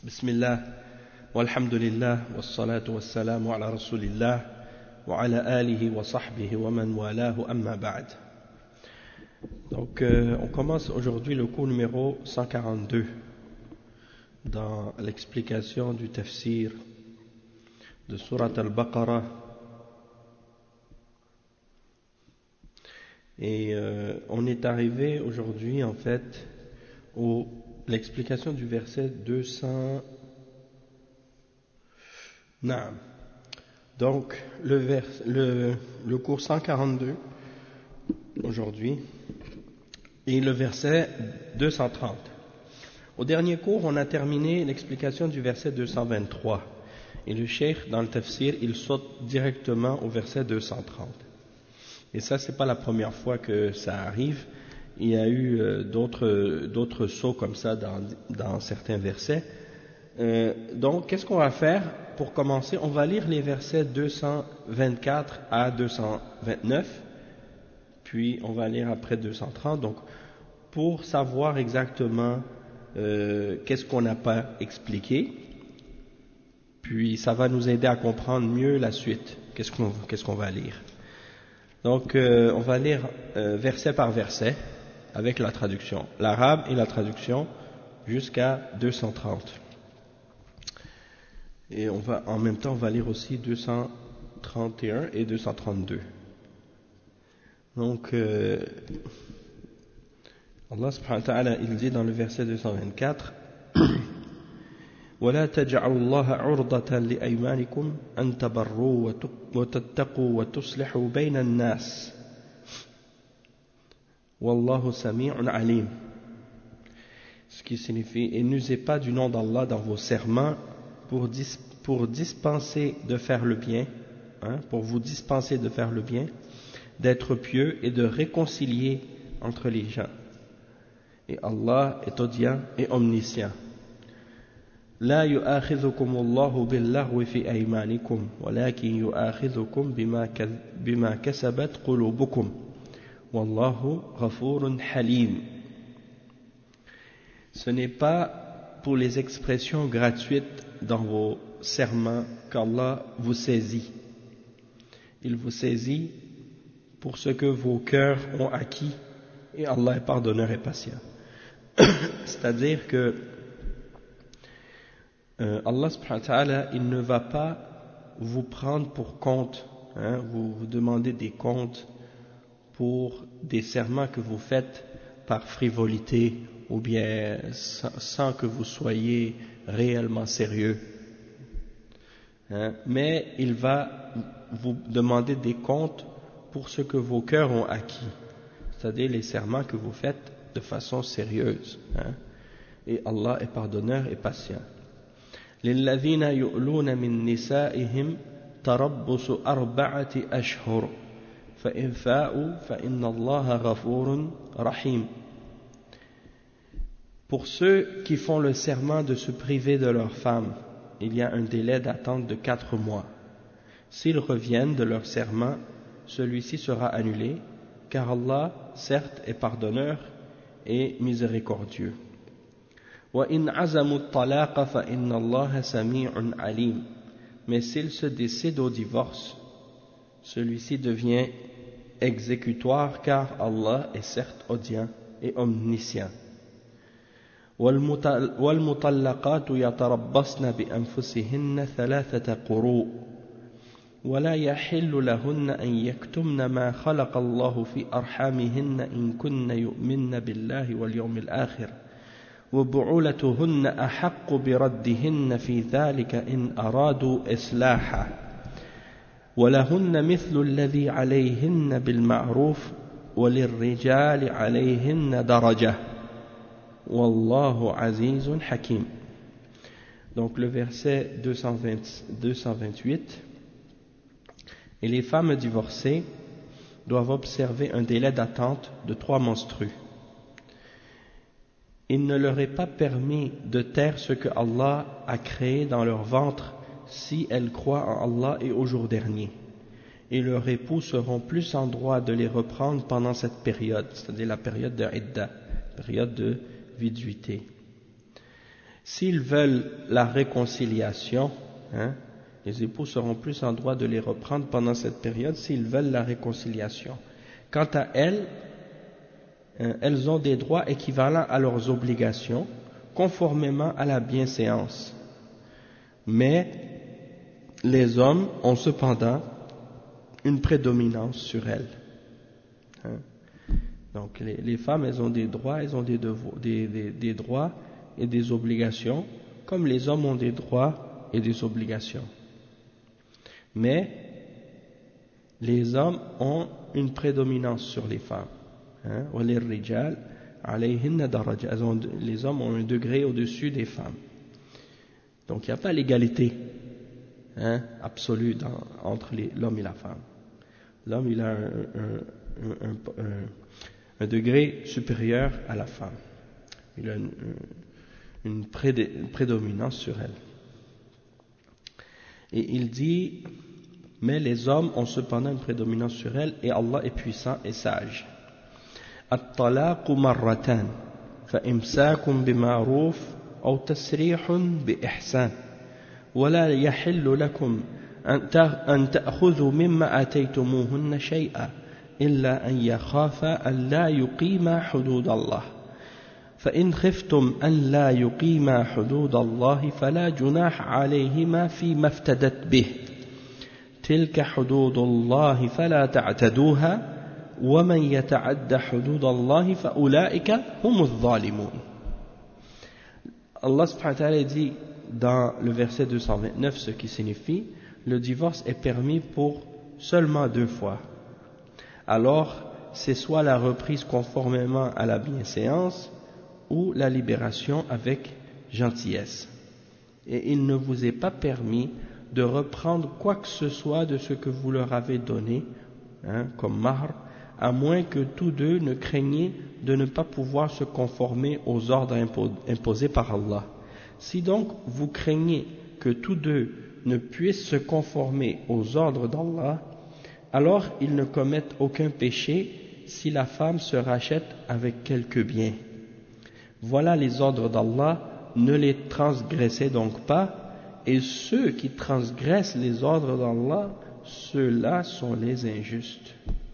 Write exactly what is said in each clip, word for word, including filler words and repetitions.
Bismillah, walhamdulillah, wassalatu wassalamu ala rasulillah, wa ala alihi wa sahbihi wa man walahu amma ba'd. Donc, euh, on commence aujourd'hui le cours numéro cent quarante-deux dans l'explication du tafsir de Surat al-Baqarah. Et euh, on est arrivé aujourd'hui en fait au l'explication du verset deux cents. Naam. Donc le, vers, le, le cours cent quarante-deux aujourd'hui et le verset deux cent trente. Au dernier cours, on a terminé l'explication du verset deux cent vingt-trois et le cheikh dans le tafsir, il saute directement au verset deux cent trente. Et ça, c'est pas la première fois que ça arrive. Il y a eu euh, d'autres d'autres sauts comme ça dans, dans certains versets. Euh, donc, qu'est-ce qu'on va faire pour commencer? On va lire les versets deux cent vingt-quatre à deux cent vingt-neuf, puis on va lire après deux cent trente. Donc, pour savoir exactement euh, qu'est-ce qu'on n'a pas expliqué, puis ça va nous aider à comprendre mieux la suite. Qu'est-ce qu'on qu'est-ce qu'on va lire? Donc, euh, on va lire euh, verset par verset avec la traduction, l'arabe et la traduction jusqu'à deux cent trente. Et on va, en même temps, on va lire aussi deux cent trente et un et deux cent trente-deux. Donc, euh, Allah subhanahu wa ta'ala, il dit dans le verset deux cent vingt-quatre ولا تجعلوا الله عرضة لأيمانكم أن تبروا وتتقوا وتصلحوا بين الناس والله سميع عليم. Ce qui signifie, et n'usez pas du nom d'Allah dans vos serments pour, dis, pour dispenser de faire le bien, hein, pour vous dispenser de faire le bien, d'être pieux et de réconcilier entre les gens. Et Allah est audient et omniscient. لا يؤاخذكم الله باللغو في أيمانكم ولكن يؤاخذكم بما كسبت قلوبكم والله غفور حليم. Ce n'est pas pour les expressions gratuites dans vos serments qu'Allah vous saisit. Il vous saisit pour ce que vos cœurs ont acquis et Allah est pardonneur et patient. C'est-à-dire que Euh, Allah subhanahu wa ta'ala, il ne va pas vous prendre pour compte, hein, vous, vous demandez des comptes pour des serments que vous faites par frivolité ou bien sans, sans que vous soyez réellement sérieux. Hein, mais il va vous demander des comptes pour ce que vos cœurs ont acquis, c'est-à-dire les serments que vous faites de façon sérieuse. Hein, et Allah est pardonneur et patient. للذين يؤلون من نسائهم تربص أربعة أشهر فإن فاءوا فإن الله غفور رحيم. Pour ceux qui font le serment de se priver de leurs femmes, il y a un délai d'attente de quatre mois. S'ils reviennent de leur serment, celui-ci sera annulé, car Allah, certes, est pardonneur et miséricordieux. وَإِنْ عَزَمُوا الطَّلَاقَ فَإِنَّ اللَّهَ سَمِيعٌ عَلِيمٌ. Mais s'il se décide au divorce, celui-ci devient exécutoire car Allah est certes audient et omniscient. وَالْمُطَلَّقَاتُ يَتَرَبَّصْنَ بِأَنفُسِهِنَّ ثَلَاثَةَ قُرُوءٍ وَلَا يَحِلُّ لَهُنَّ أَنْ يَكْتُمْنَ مَا خَلَقَ اللَّهُ فِي أَرْحَامِهِنَّ إِنْ كُنَّ يُؤْمِنَّ بِاللَّهِ وَالْيَوْمِ الْآخِرِ وبعولتهن أحق بردهن في ذلك إن أرادوا إصلاحا ولهن مثل الذي عليهن بالمعروف وللرجال عليهن درجة والله عزيز حكيم. Donc le verset deux cent vingt, deux cent vingt-huit, et les femmes divorcées doivent observer un délai d'attente de trois menstrues. Il ne leur est pas permis de taire ce que Allah a créé dans leur ventre si elles croient en Allah et au jour dernier. Et leurs époux seront plus en droit de les reprendre pendant cette période, c'est-à-dire la période de Idda, période de viduité. S'ils veulent la réconciliation, hein, les époux seront plus en droit de les reprendre pendant cette période s'ils veulent la réconciliation. Quant à elles, hein, elles ont des droits équivalents à leurs obligations, conformément à la bienséance. Mais les hommes ont cependant une prédominance sur elles. Hein. Donc les, les femmes, elles ont des droits, elles ont des, devoirs, des, des, des droits et des obligations, comme les hommes ont des droits et des obligations. Mais les hommes ont une prédominance sur les femmes. Hein? Les hommes ont un degré au-dessus des femmes. Donc il n'y a pas l'égalité, hein, absolue dans, entre les, l'homme et la femme. L'homme, il a un, un, un, un, un degré supérieur à la femme. Il a une, une, prédé, une prédominance sur elle. Et il dit, mais les hommes ont cependant une prédominance sur elle, et Allah est puissant et sage. الطلاق مرتان فإمساك بمعروف أو تسريح بإحسان ولا يحل لكم أن تأخذوا مما آتيتموهن شيئا إلا أن يخافا أن لا يقيما حدود الله فإن خفتم أن لا يقيما حدود الله فلا جناح عليهما فيما افتدت به تلك حدود الله فلا تعتدوها ومن يتعد حدود الله فأولئك هم الظالمون. Allah subhanahu wa ta'ala dit dans le verset deux cent vingt-neuf ce qui signifie le divorce est permis pour seulement deux fois. Alors c'est soit la reprise conformément à la bienséance ou la libération avec gentillesse. Et il ne vous est pas permis de reprendre quoi que ce soit de ce que vous leur avez donné, hein, comme mahr, à moins que tous deux ne craigniez de ne pas pouvoir se conformer aux ordres imposés par Allah. Si donc vous craignez que tous deux ne puissent se conformer aux ordres d'Allah, alors ils ne commettent aucun péché si la femme se rachète avec quelque bien. Voilà les ordres d'Allah, ne les transgressez donc pas, et ceux qui transgressent les ordres d'Allah, ceux-là sont les injustes.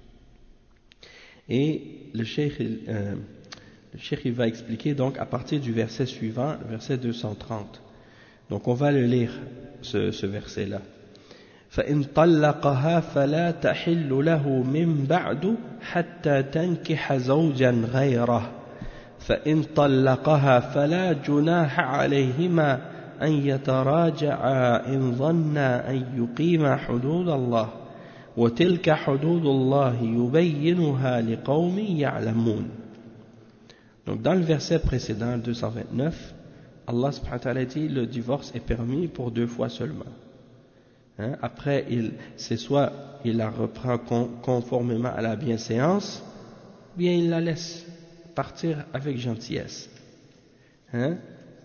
Et le cheikh, euh, le cheikh il va expliquer donc à partir du verset suivant, verset deux cent trente. Donc on va le lire, ce, ce verset-là. فإن طلقها فلا تحل له من بعد حتى تنكح زوجا غيره فإن طلقها فلا جناح عليهما أن يتراجعا إن ظنا أن يقيما حدود الله وتلك حدود الله يبينها لقوم يعلمون. Donc dans le verset précédent, deux cent vingt-neuf, Allah subhanahu wa ta'ala dit le divorce est permis pour deux fois seulement. Hein? Après, il, c'est soit il la reprend con, conformément à la bienséance, bien il la laisse partir avec gentillesse. Hein?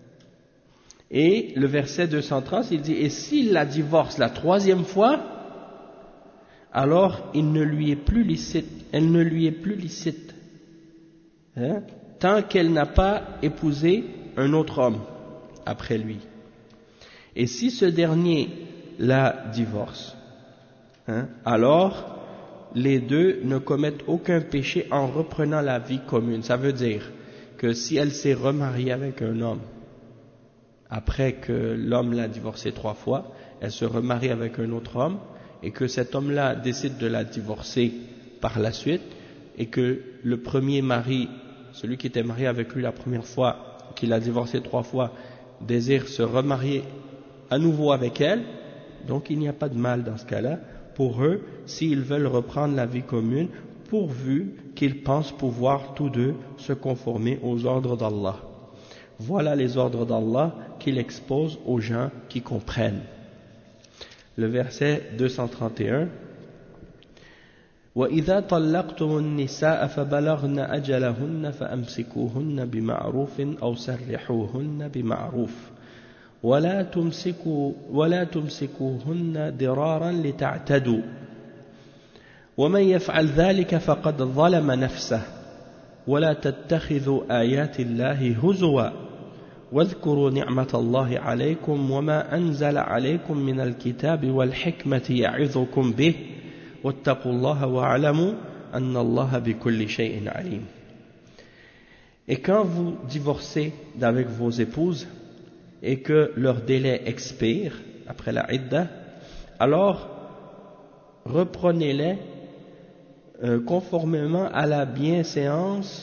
Et le verset deux cent trente, il dit, et s'il la divorce la troisième fois, alors il ne lui est plus licite, elle ne lui est plus licite, hein, tant qu'elle n'a pas épousé un autre homme après lui. Et si ce dernier la divorce, hein, alors les deux ne commettent aucun péché en reprenant la vie commune. Ça veut dire que si elle s'est remariée avec un homme, après que l'homme l'a divorcée trois fois, elle se remarie avec un autre homme, et que cet homme-là décide de la divorcer par la suite, et que le premier mari, celui qui était marié avec lui la première fois, qui l'a divorcé trois fois, désire se remarier à nouveau avec elle, donc il n'y a pas de mal dans ce cas-là, pour eux, s'ils veulent reprendre la vie commune, pourvu qu'ils pensent pouvoir tous deux se conformer aux ordres d'Allah. Voilà les ordres d'Allah qu'il expose aux gens qui comprennent. Le verset deux cent trente et un. وَإِذَا طَلَّقْتُمُ النِّسَاءَ فَبَلَغْنَ أَجَلَهُنَّ فَأَمْسِكُوهُنَّ بِمَعْرُوفٍ أَوْ سَرِّحُوهُنَّ بِمَعْرُوفٍ وَلَا تُمْسِكُوا وَلَا تُمْسِكُوهُنَّ ضِرَارًا لِتَعْتَدُوا وَمَنْ يَفْعَلْ ذَلِكَ فَقَدْ ظَلَمَ نَفْسَهُ وَلَا تَتَّخِذُوا آيَاتِ اللَّهِ هُزُوًا واذكروا نعمة الله عليكم وما أنزل عليكم من الكتاب والحكمة يعظكم به واتقوا الله واعلموا أن الله بكل شيء عليم. Et quand vous divorcez d'avec vos épouses et que leur délai expire après la idda, alors reprenez-les euh, conformément à la bienséance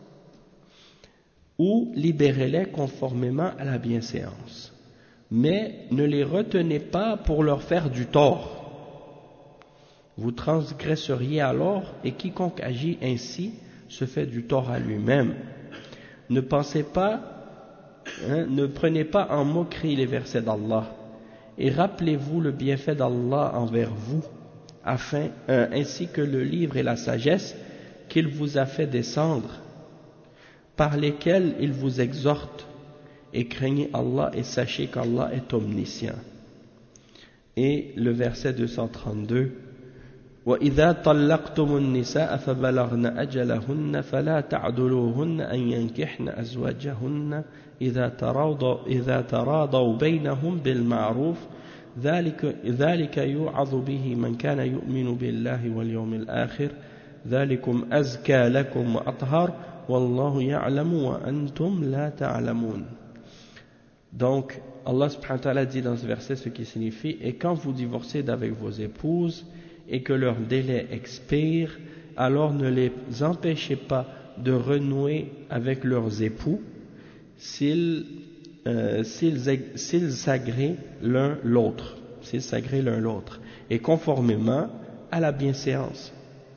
ou libérez-les conformément à la bienséance. Mais ne les retenez pas pour leur faire du tort. Vous transgresseriez alors, et quiconque agit ainsi se fait du tort à lui-même. Ne pensez pas, hein, ne prenez pas en moquerie les versets d'Allah, et rappelez-vous le bienfait d'Allah envers vous, afin, euh, ainsi que le livre et la sagesse qu'il vous a fait descendre, par lesquels il vous exhorte, et craignez Allah et sachez qu'Allah est omniscient. Et le verset deux cent trente-deux, وَإِذَا طَلَّقْتُمُ النِّسَاءَ فَبَلَغْنَ أَجَلَهُنَّ فَلَا تَعْضُلُوهُنَّ أَن يَنكِحْنَ أَزْوَاجَهُنَّ إِذَا تَرَاضَوْا إِذَا تَرَاضَوْا بَيْنَهُم بِالْمَعْرُوفِ ذلك, ذلك يوعظ به من كان يؤمن بالله واليوم الآخر ذلكم أزكى لكم وأطهر والله يعلم وأنتم لا تعلمون. Donc Allah subhanahu wa ta'ala dit dans ce verset ce qui signifie: et quand vous divorcez d'avec vos épouses et que leur délai expire, alors ne les empêchez pas de renouer avec leurs époux s'ils euh, s'ils, s'ils s'agréent l'un l'autre, s'ils s'agréent l'un l'autre, et conformément à la bienséance.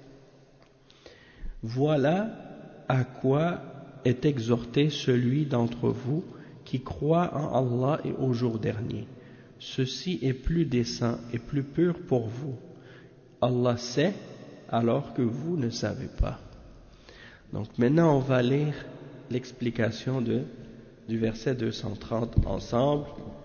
Voilà à quoi est exhorté celui d'entre vous qui croit en Allah et au jour dernier. Ceci est plus décent et plus pur pour vous. Allah sait alors que vous ne savez pas. Donc maintenant on va lire l'explication de, du verset deux cent trente ensemble.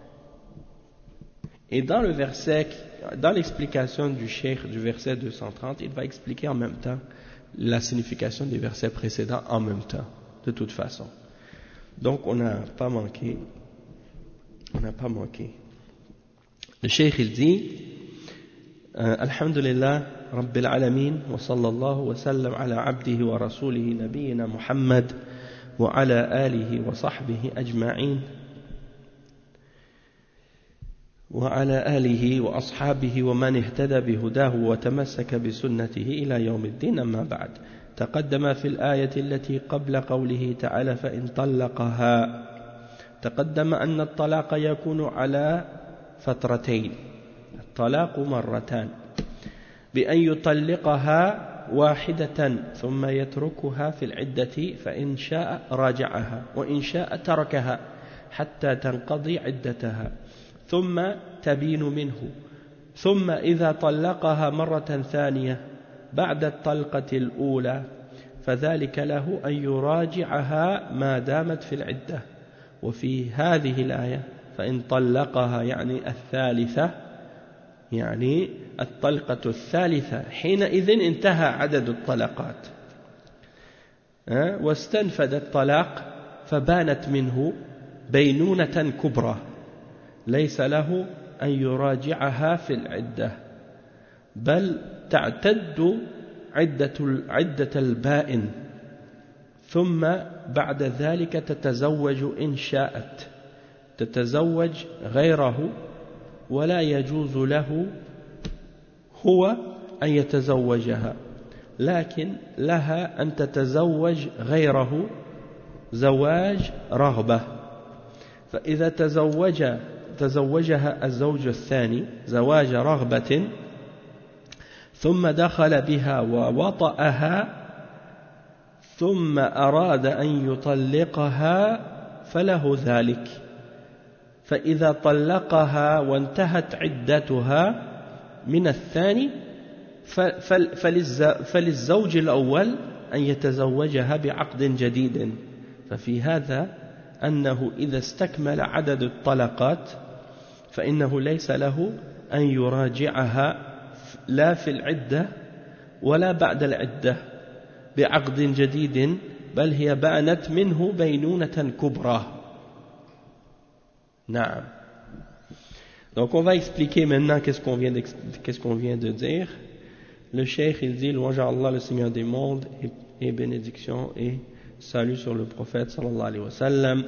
Et dans le verset, dans l'explication du cheikh du verset deux cent trente, il va expliquer en même temps la signification des versets précédents en même temps, de toute façon. Donc on n'a pas manqué, on n'a pas manqué. Le cheikh il dit: Alhamdulillah Rabbil Alamin wa sallallahu wa sallam ala abdihi wa rasulihi nabiyyina Muhammad wa ala alihi wa sahbihi ajma'in wa ala alihi wa ashabihi wa man ihtada bihudahu wa tamassaka bisunnatihi ila yawmiddin. Amma ba'd. تقدم في الآية التي قبل قوله تعالى فإن طلقها تقدم أن الطلاق يكون على فترتين، الطلاق مرتان، بأن يطلقها واحدة ثم يتركها في العدة فإن شاء راجعها وإن شاء تركها حتى تنقضي عدتها ثم تبين منه، ثم إذا طلقها مرة ثانية بعد الطلقة الأولى فذلك له أن يراجعها ما دامت في العدة. وفي هذه الآية فإن طلقها يعني الثالثة، يعني الطلقة الثالثة، حينئذ انتهى عدد الطلقات واستنفد الطلاق فبانت منه بينونة كبرى ليس له أن يراجعها في العدة، بل تعتد عدة عدة البائن، ثم بعد ذلك تتزوج إن شاءت، تتزوج غيره ولا يجوز له هو أن يتزوجها، لكن لها أن تتزوج غيره زواج رغبة. فإذا تزوج تزوجها الزوج الثاني زواج رغبة ثم دخل بها ووطأها ثم أراد أن يطلقها فله ذلك. فإذا طلقها وانتهت عدتها من الثاني فللزوج الأول أن يتزوجها بعقد جديد. ففي هذا أنه إذا استكمل عدد الطلقات فإنه ليس له أن يراجعها لا في العدة ولا بعد العدة بعقد جديد، بل هي بانت منه بينونة كبرى. Naam. Donc on va expliquer maintenant qu'est-ce qu'on vient, qu'est-ce qu'on vient de dire. Le cheikh il dit louange à Allah le Seigneur des mondes et, et bénédiction et salut sur le prophète sallallahu alayhi wa sallam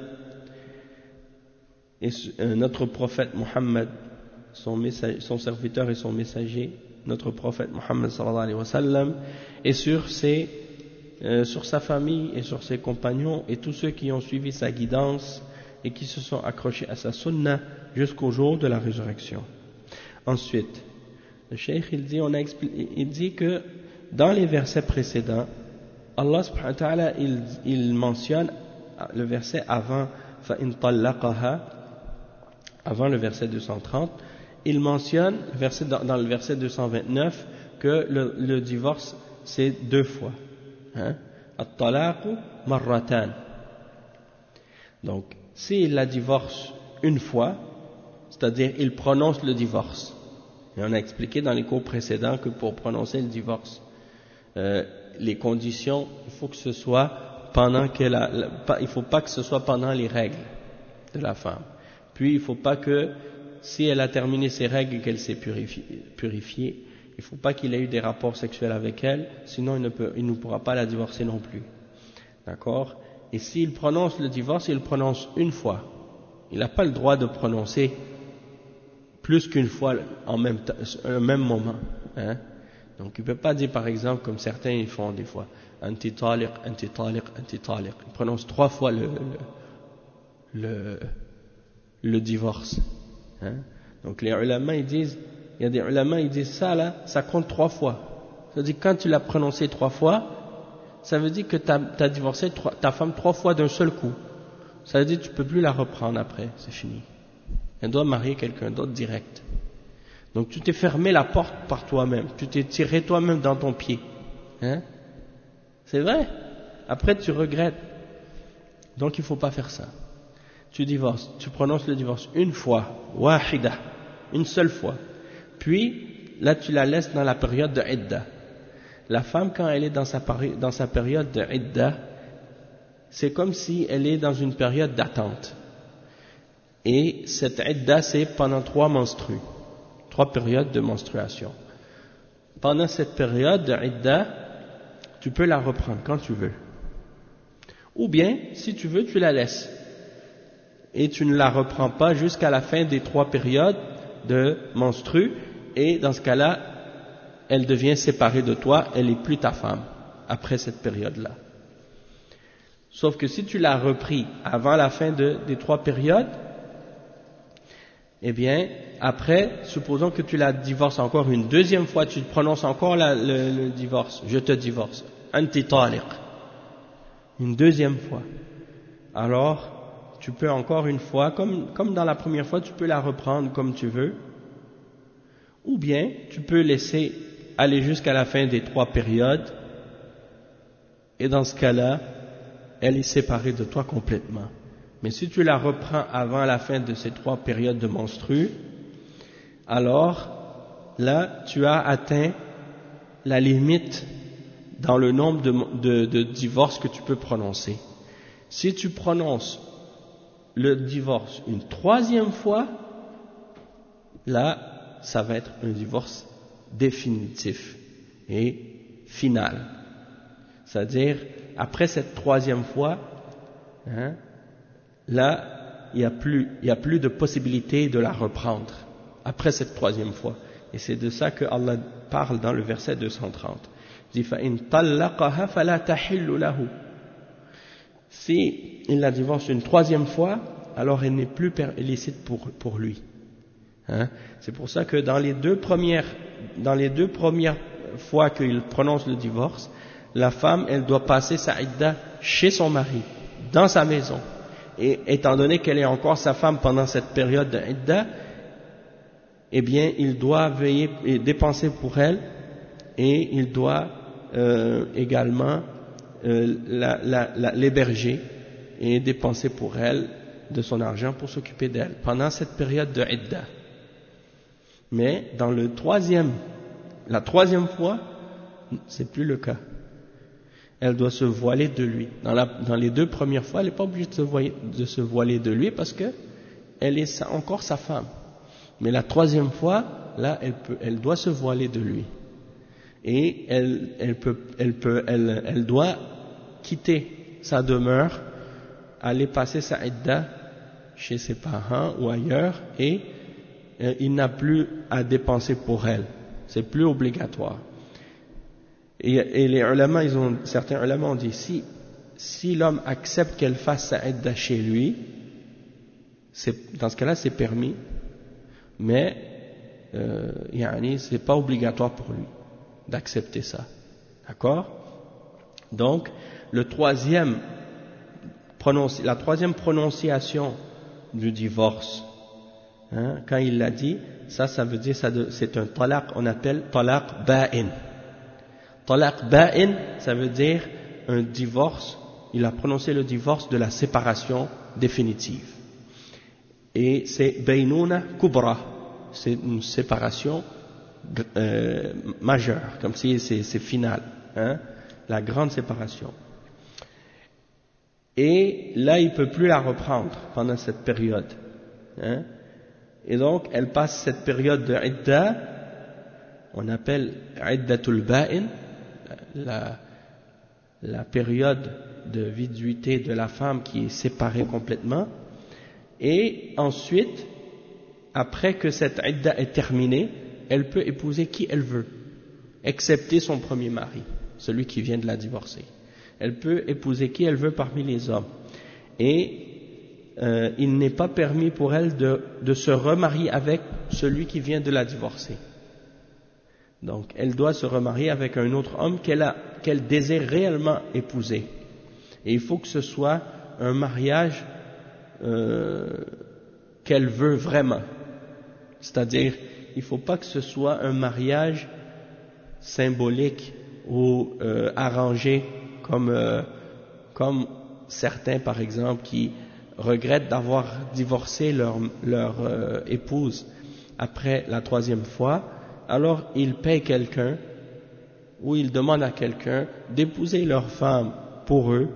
et euh, notre prophète Muhammad, son, message, son serviteur et son messager, notre prophète Muhammad sallallahu alayhi wa sallam, et sur ses, euh, sur sa famille et sur ses compagnons et tous ceux qui ont suivi sa guidance et qui se sont accrochés à sa sunna jusqu'au jour de la résurrection. Ensuite, le cheikh il dit, on a expli- il dit que dans les versets précédents, Allah subhanahu wa ta'ala il, il mentionne le verset avant فَإِن طَلَّقَهَا, avant le verset deux cent trente, il mentionne verset, dans, dans le verset deux cent vingt-neuf que le, le divorce c'est deux fois. Hein? At-talaqu marratan. Donc, s'il la divorce une fois, c'est-à-dire il prononce le divorce. Et on a expliqué dans les cours précédents que pour prononcer le divorce, euh, les conditions, il faut que ce soit pendant qu'elle a, il faut pas que ce soit pendant les règles de la femme. Puis il faut pas que, si elle a terminé ses règles et qu'elle s'est purifiée, purifiée, il faut pas qu'il ait eu des rapports sexuels avec elle, sinon il ne peut, il ne pourra pas la divorcer non plus. D'accord? Et s'il prononce le divorce, il le prononce une fois. Il n'a pas le droit de prononcer plus qu'une fois en même, en même moment. Hein? Donc il ne peut pas dire par exemple, comme certains ils font des fois, anti-taliq, anti-taliq, anti-taliq. Il prononce trois fois le, le, le, le divorce. Hein? Donc les ulama ils disent, il y a des ulama ils disent ça là, ça compte trois fois. C'est-à-dire quand tu l'as prononcé trois fois, ça veut dire que tu as divorcé trois, ta femme trois fois d'un seul coup. Ça veut dire que tu ne peux plus la reprendre après, c'est fini. Elle doit marier quelqu'un d'autre direct. Donc tu t'es fermé la porte par toi-même, tu t'es tiré toi-même dans ton pied. Hein? C'est vrai. Après tu regrettes. Donc il ne faut pas faire ça. Tu divorces, tu prononces le divorce une fois, wahida, une seule fois. Puis là tu la laisses dans la période de idda. La femme, quand elle est dans sa, dans sa période de idda, c'est comme si elle est dans une période d'attente. Et cette idda, c'est pendant trois menstrues, trois périodes de menstruation. Pendant cette période de idda, tu peux la reprendre quand tu veux. Ou bien, si tu veux, tu la laisses. Et tu ne la reprends pas jusqu'à la fin des trois périodes de menstrues. Et dans ce cas-là, elle devient séparée de toi, elle n'est plus ta femme, après cette période-là. Sauf que si tu l'as repris avant la fin de, des trois périodes, eh bien, après, supposons que tu la divorces encore une deuxième fois, tu prononces encore la, le, le divorce, je te divorce, anti-taliq, une deuxième fois. Alors, tu peux encore une fois, comme, comme dans la première fois, tu peux la reprendre comme tu veux, ou bien tu peux laisser aller jusqu'à la fin des trois périodes, et dans ce cas-là, elle est séparée de toi complètement. Mais si tu la reprends avant la fin de ces trois périodes de menstrues, alors là, tu as atteint la limite dans le nombre de, de, de divorces que tu peux prononcer. Si tu prononces le divorce une troisième fois, là, ça va être un divorce définitif et final. C'est-à-dire, après cette troisième fois, hein, là, il n'y a plus, il n'y a plus de possibilité de la reprendre après cette troisième fois. Et c'est de ça que Allah parle dans le verset deux cent trente. Il dit, فَإِن طَلَّقَهَا فَلَا تَحِلُّ لَهُ. Si il la divorce une troisième fois, alors elle n'est plus illicite pour, pour lui. Hein? C'est pour ça que dans les deux premières, dans les deux premières fois qu'il prononce le divorce, la femme, elle doit passer sa idda chez son mari, dans sa maison. Et étant donné qu'elle est encore sa femme pendant cette période de idda, eh bien, il doit veiller et dépenser pour elle, et il doit euh, également euh, la, la, la, l'héberger et dépenser pour elle de son argent pour s'occuper d'elle pendant cette période de idda. Mais dans le troisième, la troisième fois, c'est plus le cas. Elle doit se voiler de lui. Dans, la, dans les deux premières fois, elle n'est pas obligée de se, voiler, de se voiler de lui parce que elle est encore sa femme. Mais la troisième fois, là, elle, peut, elle doit se voiler de lui. Et elle, elle, peut, elle, peut, elle, elle doit quitter sa demeure, aller passer sa idda chez ses parents ou ailleurs, et euh, il n'a plus à dépenser pour elle. C'est plus obligatoire. Et, et les ulama, ils ont, certains ulama ont dit, si, si l'homme accepte qu'elle fasse sa idda chez lui, c'est, dans ce cas-là, c'est permis, mais euh, yani, c'est pas obligatoire pour lui d'accepter ça. D'accord? Donc, le troisième prononci, la troisième prononciation du divorce, hein, quand il l'a dit, ça, ça veut dire, ça de, c'est un talaq, on appelle talaq ba'in. Talaq ba'in, ça veut dire un divorce, il a prononcé le divorce de la séparation définitive. Et c'est bainouna kubra, c'est une séparation euh, majeure, comme si c'est, c'est final, hein, la grande séparation. Et là, il ne peut plus la reprendre pendant cette période. Hein. Et donc, elle passe cette période de idda, on appelle iddatul ba'in, la, la période de viduité de la femme qui est séparée complètement. Et ensuite, après que cette idda est terminée, elle peut épouser qui elle veut, excepté son premier mari, celui qui vient de la divorcer. Elle peut épouser qui elle veut parmi les hommes. Et euh, il n'est pas permis pour elle de, de se remarier avec celui qui vient de la divorcer. Donc, elle doit se remarier avec un autre homme qu'elle a, qu'elle désire réellement épouser. Et il faut que ce soit un mariage euh, qu'elle veut vraiment. C'est-à-dire, il ne faut pas que ce soit un mariage symbolique ou euh, arrangé comme, euh, comme certains, par exemple, qui regrettent d'avoir divorcé leur, leur euh, épouse après la troisième fois. Alors ils payent quelqu'un ou ils demandent à quelqu'un d'épouser leur femme pour eux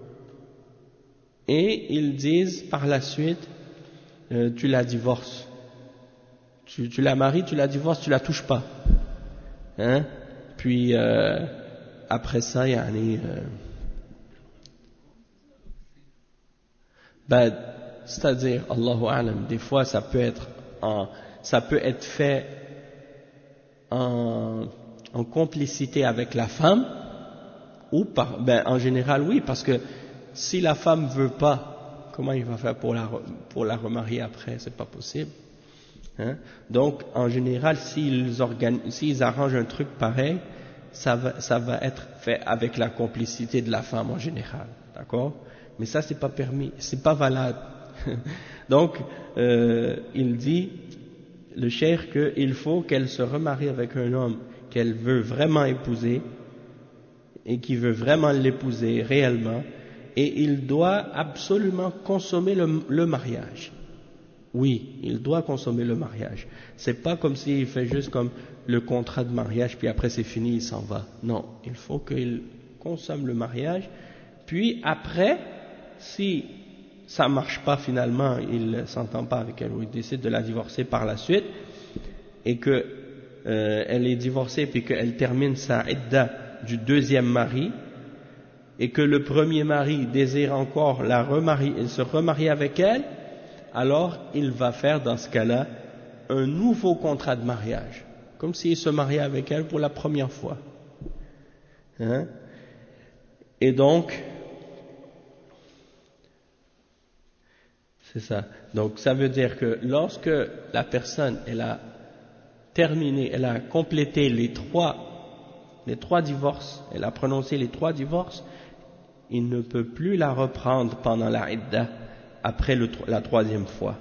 et ils disent par la suite euh, tu la divorces, tu, tu la maries, tu la divorces, tu la touches pas, hein? Puis euh, après ça, il y a euh, ben, c'est-à-dire Allahu A'lam, des fois ça peut être en, ça peut être fait En, en complicité avec la femme, ou par, ben en général oui, parce que si la femme veut pas, comment il va faire pour la, pour la remarier après? C'est pas possible. Hein? Donc en général, s'ils, organisent, s'ils arrangent un truc pareil, ça va, ça va être fait avec la complicité de la femme en général, d'accord? Mais ça c'est pas permis, c'est pas valable. Donc euh, il dit le cheikh qu'il faut qu'elle se remarie avec un homme qu'elle veut vraiment épouser et qui veut vraiment l'épouser réellement, et il doit absolument consommer le, le mariage. Oui, il doit consommer le mariage. C'est pas comme s'il fait juste comme le contrat de mariage puis après c'est fini, il s'en va. Non, il faut qu'il consomme le mariage, puis après, si ça marche pas finalement, il ne s'entend pas avec elle ou il décide de la divorcer par la suite et que euh, elle est divorcée puis qu'elle termine sa idda du deuxième mari et que le premier mari désire encore la remarier, se remarier avec elle, alors il va faire dans ce cas-là un nouveau contrat de mariage, comme s'il se mariait avec elle pour la première fois. Hein? Et donc c'est ça. Donc ça veut dire que lorsque la personne elle a terminé, elle a complété les trois, les trois divorces, elle a prononcé les trois divorces, il ne peut plus la reprendre pendant la idda après le, la troisième fois,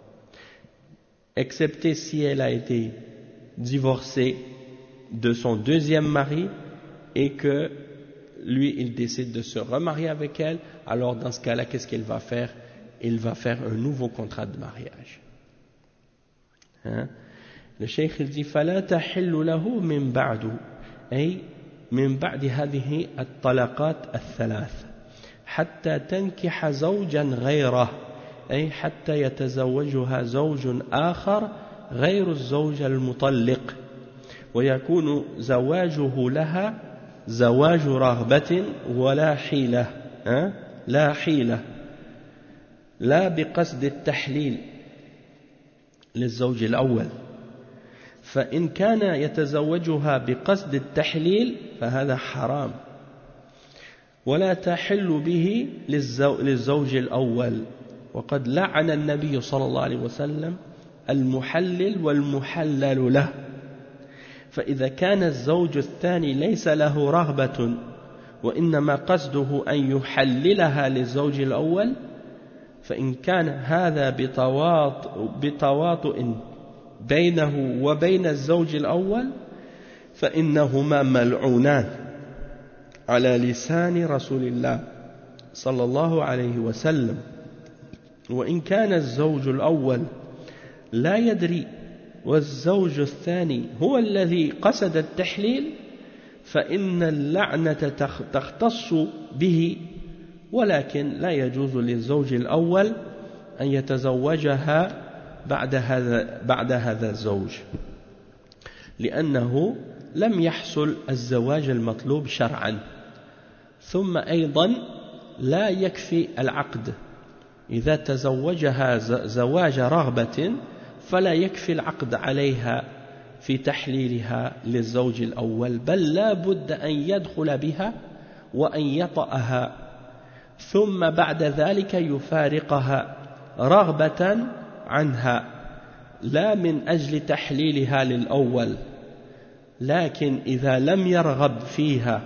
excepté si elle a été divorcée de son deuxième mari et que lui il décide de se remarier avec elle. Alors dans ce cas-là, qu'est-ce qu'elle va faire? Il va faire un nouveau contrat de mariage. Hein? Le cheikh il dit فلا تحل له من بعد أي من بعد هذه الطلقات الثلاث حتى تنكح زوجا غيره أي حتى يتزوجها زوج آخر غير الزوج المطلق ويكون زواجه لها زواج رغبة ولا حيلة أه؟ لا حيلة لا بقصد التحليل للزوج الأول فإن كان يتزوجها بقصد التحليل فهذا حرام ولا تحل به للزوج الأول وقد لعن النبي صلى الله عليه وسلم المحلل والمحلل له فإذا كان الزوج الثاني ليس له رغبة وإنما قصده أن يحللها للزوج الأول فإن كان هذا بتواطؤ, بتواطؤ بينه وبين الزوج الأول فإنهما ملعونان على لسان رسول الله صلى الله عليه وسلم وإن كان الزوج الأول لا يدري والزوج الثاني هو الذي قصد التحليل فإن اللعنة تختص به ولكن لا يجوز للزوج الأول أن يتزوجها بعد هذا, بعد هذا الزوج لأنه لم يحصل الزواج المطلوب شرعا ثم أيضا لا يكفي العقد إذا تزوجها زواج رغبة فلا يكفي العقد عليها في تحليلها للزوج الأول بل لا بد أن يدخل بها وأن يطأها ثم بعد ذلك يفارقها رغبة عنها لا من أجل تحليلها للأول لكن إذا لم يرغب فيها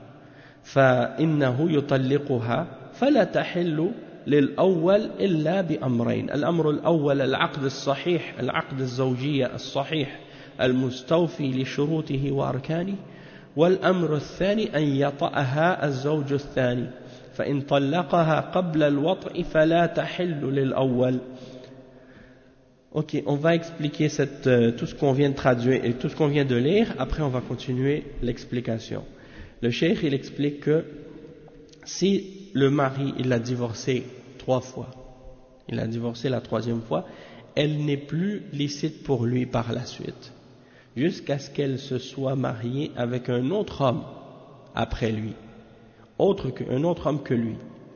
فإنه يطلقها فلا تحل للأول إلا بأمرين الأمر الأول العقد الصحيح العقد الزوجية الصحيح المستوفي لشروطه وأركانه والأمر الثاني أن يطأها الزوج الثاني فإن طلقها قبل الوطء فلا تحل للأول. Ok, on va expliquer cette, euh, tout ce qu'on vient de traduire et tout ce qu'on vient de lire. Après, on va continuer l'explication. Le cheikh, il explique que si le mari, il a divorcé trois fois, il a divorcé la troisième fois, elle n'est plus licite pour lui par la suite, jusqu'à ce qu'elle se soit mariée avec un autre homme après lui, autre que, un autre homme que lui.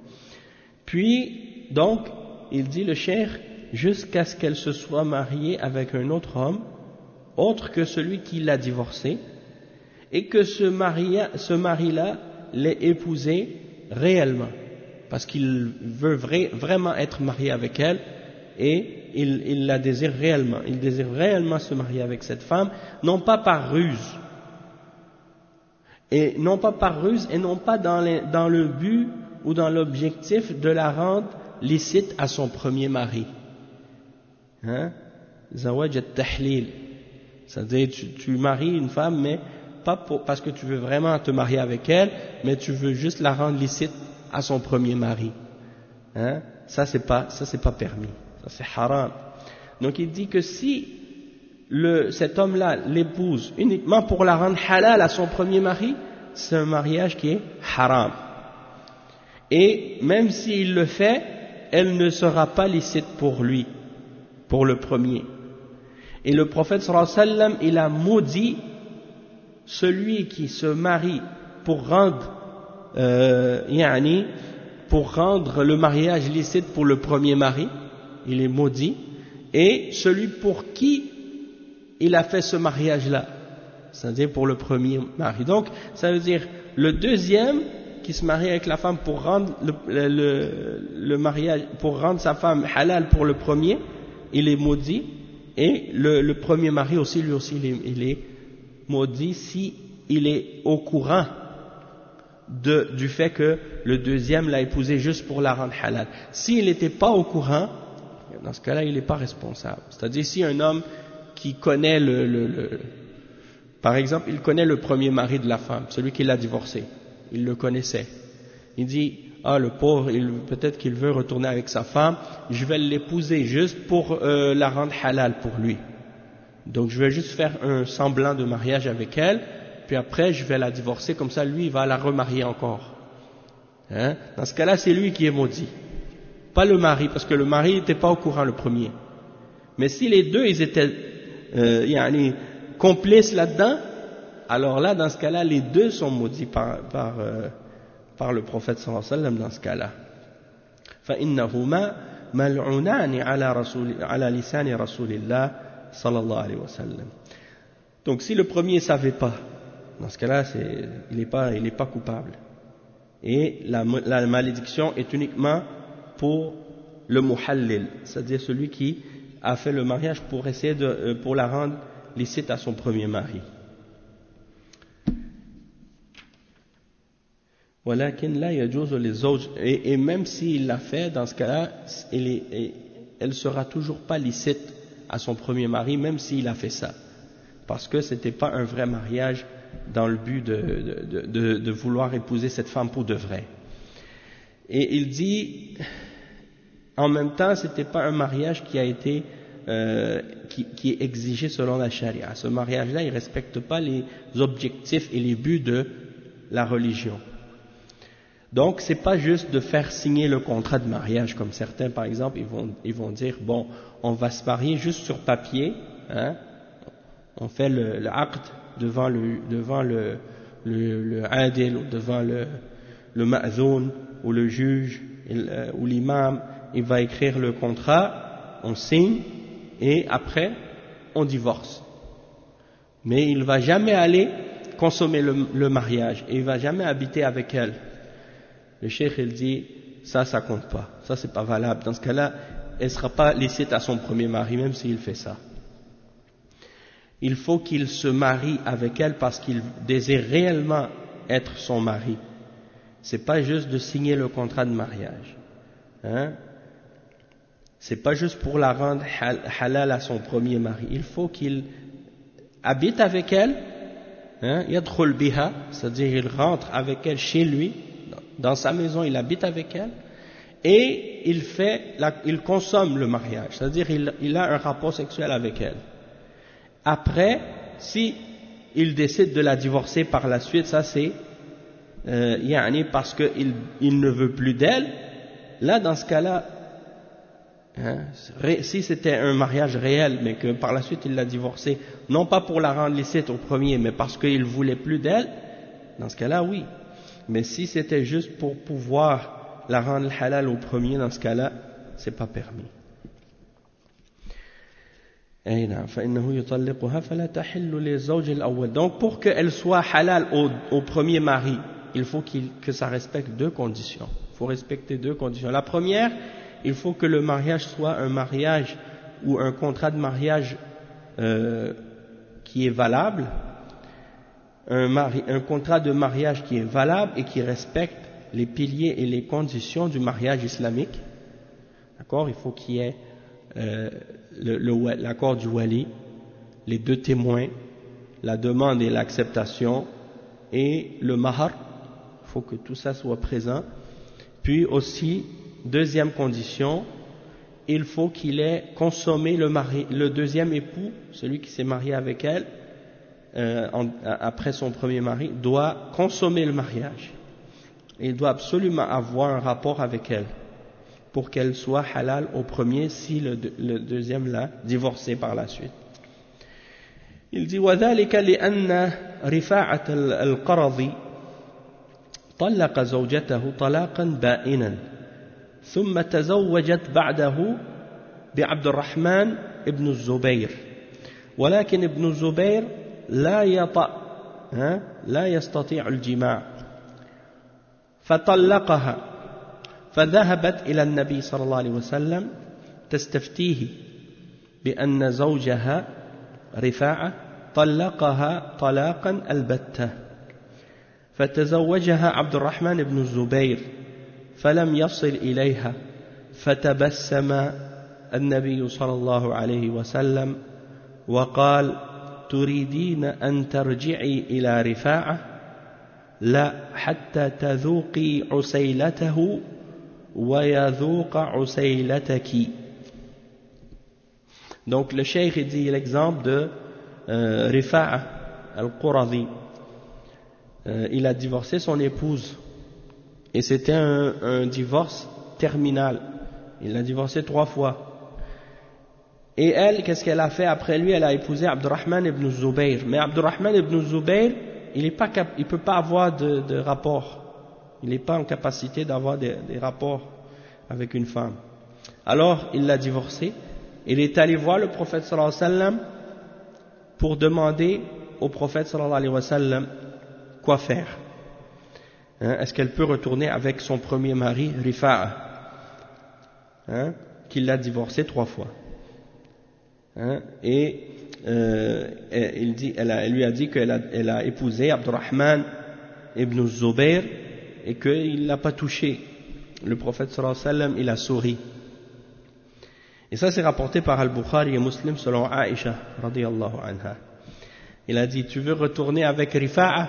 Puis, donc, il dit le cheikh, jusqu'à ce qu'elle se soit mariée avec un autre homme, autre que celui qui l'a divorcée, et que ce mari, ce mari-là l'ait épousée réellement, parce qu'il veut vrai, vraiment être marié avec elle, et il, il la désire réellement, il désire réellement se marier avec cette femme, non pas par ruse, et non pas par ruse, et non pas dans, les, dans le but ou dans l'objectif de la rendre licite à son premier mari. Hein? Zawaj al-tahlil, c'est-à-dire tu, tu maries une femme mais pas pour, parce que tu veux vraiment te marier avec elle, mais tu veux juste la rendre licite à son premier mari. Hein? Ça c'est pas, ça c'est pas permis, ça c'est haram. Donc il dit que si le, cet homme-là l'épouse uniquement pour la rendre halal à son premier mari, c'est un mariage qui est haram. Et même s'il le fait, elle ne sera pas licite pour lui, pour le premier. Et le prophète sallallahu alayhi wa sallam, il a maudit celui qui se marie pour rendre euh, yani, pour rendre le mariage licite pour le premier mari, il est maudit, et celui pour qui il a fait ce mariage-là, c'est-à-dire pour le premier mari. Donc, ça veut dire le deuxième qui se marie avec la femme pour rendre le, le, le mariage, pour rendre sa femme halal pour le premier, il est maudit, et le, le premier mari aussi, lui aussi, il est, il est maudit si il est au courant de, du fait que le deuxième l'a épousé juste pour la rendre halal. S'il n'était pas au courant, dans ce cas-là, il n'est pas responsable. C'est-à-dire si un homme qui connaît le, le, le, par exemple, il connaît le premier mari de la femme, celui qui l'a divorcé, il le connaissait. Il dit, ah le pauvre, peut-être qu'il veut retourner avec sa femme, je vais l'épouser juste pour euh, la rendre halal pour lui. Donc je vais juste faire un semblant de mariage avec elle, puis après je vais la divorcer, comme ça lui il va la remarier encore. Hein? Dans ce cas-là c'est lui qui est maudit. pas le mari, parce que le mari n'était pas au courant le premier. Mais si les deux ils étaient euh, yani, complices là-dedans, alors là, dans ce cas-là, les deux sont maudits par, par, euh, par le prophète sallallahu alayhi wa sallam dans ce cas-là. فَإِنَّهُمَا مَلْعُونَانِ عَلَى رسول على لسان رسول الله صلى الله عليه وسلم. Donc si le premier ne savait pas, dans ce cas-là, c'est, il n'est pas, il n'est pas coupable. Et la, la malédiction est uniquement pour le muhallil, c'est-à-dire celui qui a fait le mariage pour essayer de, pour la rendre licite à son premier mari. ولكن لا يجوز للزوج, et, et même s'il l'a fait, dans ce cas-là, elle, est, elle sera toujours pas licite à son premier mari, même s'il a fait ça, parce que c'était pas un vrai mariage dans le but de, de, de, de vouloir épouser cette femme pour de vrai. Et il dit, en même temps, c'était pas un mariage qui a été euh, qui, qui est exigé selon la charia. Ce mariage-là, il respecte pas les objectifs et les buts de la religion. Donc, c'est pas juste de faire signer le contrat de mariage, comme certains, par exemple, ils vont, ils vont dire, bon, on va se marier juste sur papier, hein, on fait le, le aqd devant le, devant le, le, le adil, ou devant le, le ma'zoun, ou le juge, ou l'imam, il va écrire le contrat, on signe, et après, on divorce. Mais il va jamais aller consommer le, le mariage, et il va jamais habiter avec elle. Le cheikh, il dit, ça, ça compte pas. Ça, c'est pas valable. Dans ce cas-là, elle sera pas licite à son premier mari, même s'il fait ça. Il faut qu'il se marie avec elle parce qu'il désire réellement être son mari. C'est pas juste de signer le contrat de mariage. Hein? C'est pas juste pour la rendre halal à son premier mari. Il faut qu'il habite avec elle, hein? Yadkhul biha, c'est-à-dire il rentre avec elle chez lui, dans sa maison, il habite avec elle, et il fait, la, il consomme le mariage, c'est-à-dire il, il a un rapport sexuel avec elle. Après, si il décide de la divorcer par la suite, ça c'est euh, yani parce qu'il il ne veut plus d'elle. Là, dans ce cas-là, hein, si c'était un mariage réel, mais que par la suite il l'a divorcée, non pas pour la rendre licite au premier, mais parce qu'il voulait plus d'elle, dans ce cas-là, oui. Mais si c'était juste pour pouvoir la rendre halal au premier, dans ce cas-là, c'est pas permis. Donc pour qu'elle soit halal au, au premier mari, il faut qu'il, que ça respecte deux conditions. Il faut respecter deux conditions. La première, il faut que le mariage soit un mariage ou un contrat de mariage euh, qui est valable. Un, mari, un contrat de mariage qui est valable et qui respecte les piliers et les conditions du mariage islamique. D'accord? Il faut qu'il y ait euh, le, le, l'accord du wali, les deux témoins, la demande et l'acceptation et le mahar. Il faut que tout ça soit présent. Puis aussi, deuxième condition, il faut qu'il ait consommé le, mari, le deuxième époux, celui qui s'est marié avec elle, Euh, en, après son premier mari, doit consommer le mariage. Il doit absolument avoir un rapport avec elle pour qu'elle soit halal au premier si le, le deuxième l'a divorcé par la suite. Il dit وذلك لأن رفاعة القرظي طلق زوجته طلاقا بائنا ثم تزوجت بعده بعبد الرحمن ابن الزبير ولكن ابن الزبير لا يطأ لا يستطيع الجماع فطلقها فذهبت إلى النبي صلى الله عليه وسلم تستفتيه بأن زوجها رفاعة طلقها طلاقا البتة فتزوجها عبد الرحمن بن الزبير فلم يصل إليها فتبسم النبي صلى الله عليه وسلم وقال تريدين أن ترجعي إلى رفاعة لا حتى تذوقي عسيلته ويذوق عسيلتك. Donc le cheikh dit l'exemple de euh, Rifa'a al-Qurazi. Euh, il a divorcé son épouse et c'était un, un divorce terminal, il l'a divorcée trois fois. Et elle, qu'est-ce qu'elle a fait après lui? Elle a épousé Abdurrahman ibn Zubayr. Mais Abdurrahman ibn Zubayr, il ne peut pas avoir de, de rapport. Il n'est pas en capacité d'avoir des, des rapports avec une femme. Alors, il l'a divorcée. Il est allé voir le prophète sallallahu alayhi wa sallam pour demander au prophète sallallahu alayhi wa sallam quoi faire. Hein, est-ce qu'elle peut retourner avec son premier mari, Rifa'a, hein, qu'il l'a divorcé trois fois. Hein, et euh, il dit, elle, a, elle lui a dit qu'elle a, elle a épousé Abdurrahman ibn Zubayr et qu'il ne l'a pas touché. Le prophète sallallahu alayhi wa sallam, il a souri. Et ça c'est rapporté par Al-Bukhari et Muslim selon Aïcha radiyallahu anha. Il a dit, tu veux retourner avec Rifa'a?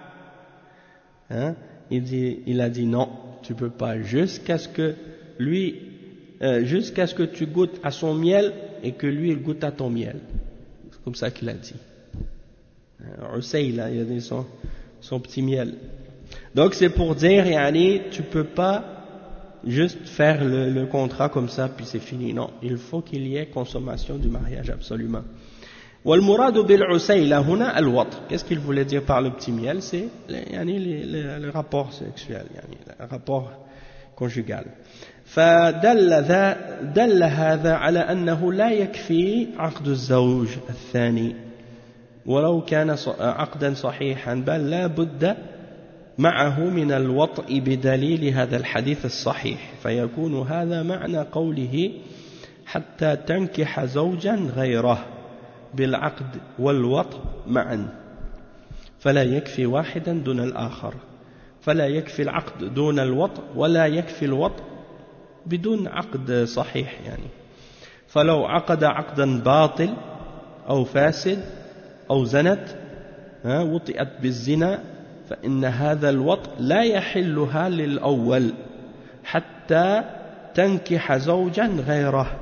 Hein? Il, dit, il a dit non, tu peux pas, jusqu'à ce que lui, euh, jusqu'à ce que tu goûtes à son miel et que lui il goûte à ton miel. C'est comme ça qu'il a dit. Usayla, il a dit son, son petit miel. Donc c'est pour dire, yani, tu peux pas juste faire le, le contrat comme ça puis c'est fini. Non, il faut qu'il y ait consommation du mariage absolument. والمراد بالعسيلة هنا الوطء. Qu'est-ce qu'il voulait dire par le petit miel? C'est يعني le, le rapport sexuel, يعني le rapport conjugal. فدل ذا دل هذا على أنه لا يكفي عقد الزوج الثاني ولو كان عقدا صحيحا بل لا بد معه من الوطء بدليل هذا الحديث الصحيح فيكون هذا معنى قوله حتى تنكح زوجا غيره بالعقد والوطء معا فلا يكفي واحدا دون الآخر فلا يكفي العقد دون الوطء ولا يكفي الوطء بدون عقد صحيح يعني فلو عقد عقدا باطل أو فاسد أو زنت وطئت بالزنا فإن هذا الوطء لا يحلها للأول حتى تنكح زوجا غيره.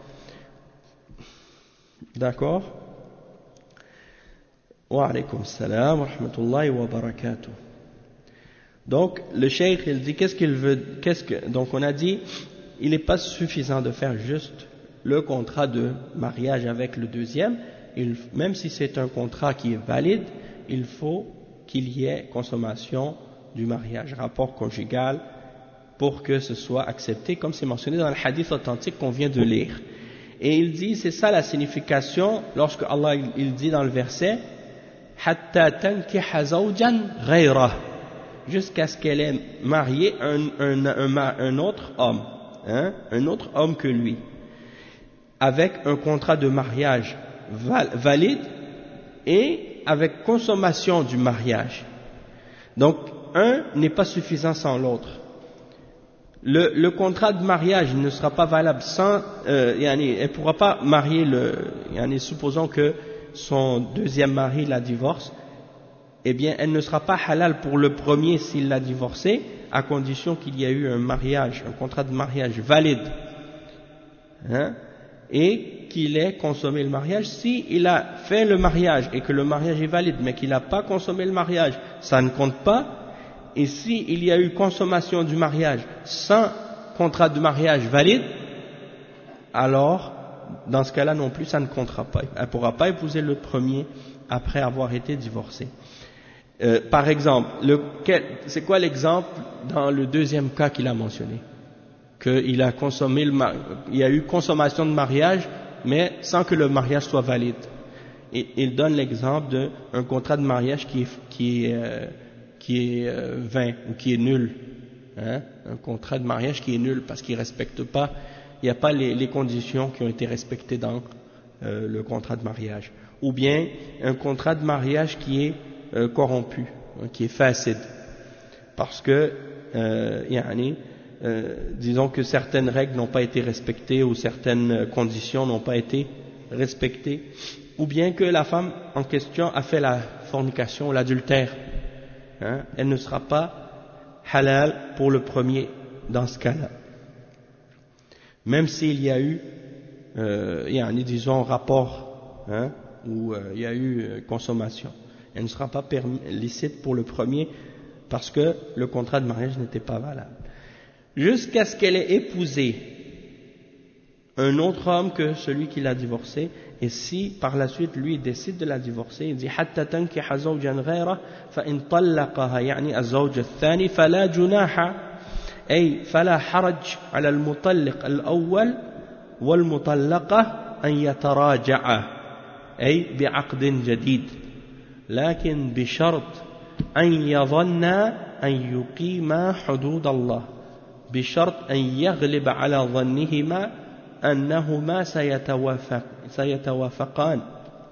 D'accord? Wa alaykum salam wa rahmatullahi wa barakatuh. Donc, le cheikh, il dit, qu'est-ce qu'il veut, qu'est-ce que, donc on a dit, il n'est pas suffisant de faire juste le contrat de mariage avec le deuxième, il, même si c'est un contrat qui est valide, il faut qu'il y ait consommation du mariage, rapport conjugal, pour que ce soit accepté, comme c'est mentionné dans le hadith authentique qu'on vient de lire. Et il dit, c'est ça la signification, lorsque Allah il dit dans le verset, hatta tankiha zawjan ghayrah, jusqu'à ce qu'elle ait marié un, un, un, un autre homme, hein, un autre homme que lui, avec un contrat de mariage val, valide et avec consommation du mariage. Donc, un n'est pas suffisant sans l'autre. Le, le contrat de mariage ne sera pas valable sans, euh, yani, elle ne pourra pas marier le, yani, supposons que son deuxième mari la divorce, eh bien elle ne sera pas halal pour le premier s'il l'a divorcé, à condition qu'il y ait eu un mariage, un contrat de mariage valide, hein, et qu'il ait consommé le mariage. Si il a fait le mariage et que le mariage est valide, mais qu'il n'a pas consommé le mariage, ça ne compte pas. Et si il y a eu consommation du mariage sans contrat de mariage valide, alors, dans ce cas-là non plus, ça ne comptera pas. Elle ne pourra pas épouser le premier après avoir été divorcée. Euh, par exemple, le, c'est quoi l'exemple dans le deuxième cas qu'il a mentionné? Qu'il a consommé le, il y a eu consommation de mariage, mais sans que le mariage soit valide. Et il donne l'exemple d'un contrat de mariage qui est, qui est euh, qui est euh, vain ou qui est nul, hein? Un contrat de mariage qui est nul parce qu'il ne respecte pas, il n'y a pas les, les conditions qui ont été respectées dans euh, le contrat de mariage, ou bien un contrat de mariage qui est euh, corrompu, hein, qui est facile, parce que euh, yani, euh, disons que certaines règles n'ont pas été respectées ou certaines conditions n'ont pas été respectées, ou bien que la femme en question a fait la fornication, l'adultère. Hein, elle ne sera pas halal pour le premier dans ce cas-là. Même s'il y a eu, euh, il y a un, disons, rapport, hein, où euh, il y a eu euh, consommation. Elle ne sera pas permis, licite pour le premier parce que le contrat de mariage n'était pas valable. Jusqu'à ce qu'elle ait épousé un autre homme que celui qui l'a divorcé, et si par la suite lui décide de la divorcer, il dit حتى تنكح زوجا غيره فإن طلقها يعني الزوج الثاني فلا جناح أي فلا حرج على المطلق الأول والمطلقة أن يتراجعا أي بعقد جديد لكن بشرط أن يظن أن يقيما حدود الله بشرط أن يغلب على ظنهما أنهما سيتوافق سيتوافقان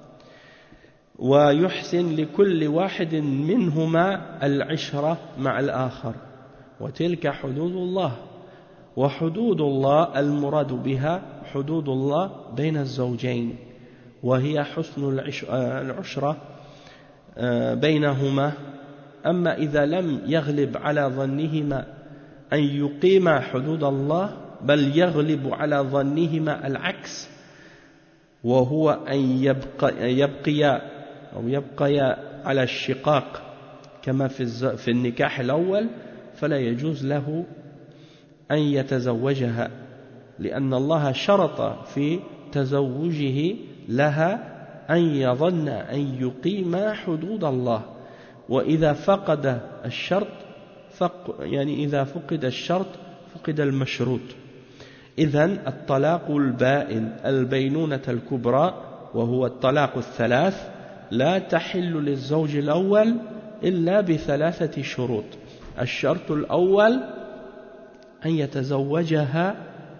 ويحسن لكل واحد منهما العشرة مع الآخر وتلك حدود الله وحدود الله المراد بها حدود الله بين الزوجين وهي حسن العشرة بينهما أما إذا لم يغلب على ظنهما أن يقيما حدود الله بل يغلب على ظنهما العكس وهو أن يبقى, يبقي أو يبقي على الشقاق كما في, في النكاح الأول فلا يجوز له أن يتزوجها لأن الله شرط في تزوجه لها أن يظن أن يقيم حدود الله وإذا فقد الشرط فق يعني إذا فقد الشرط فقد المشروط إذن الطلاق البائن البينونة الكبرى وهو الطلاق الثلاث لا تحل للزوج الأول إلا بثلاثة شروط الشرط الأول أن يتزوجها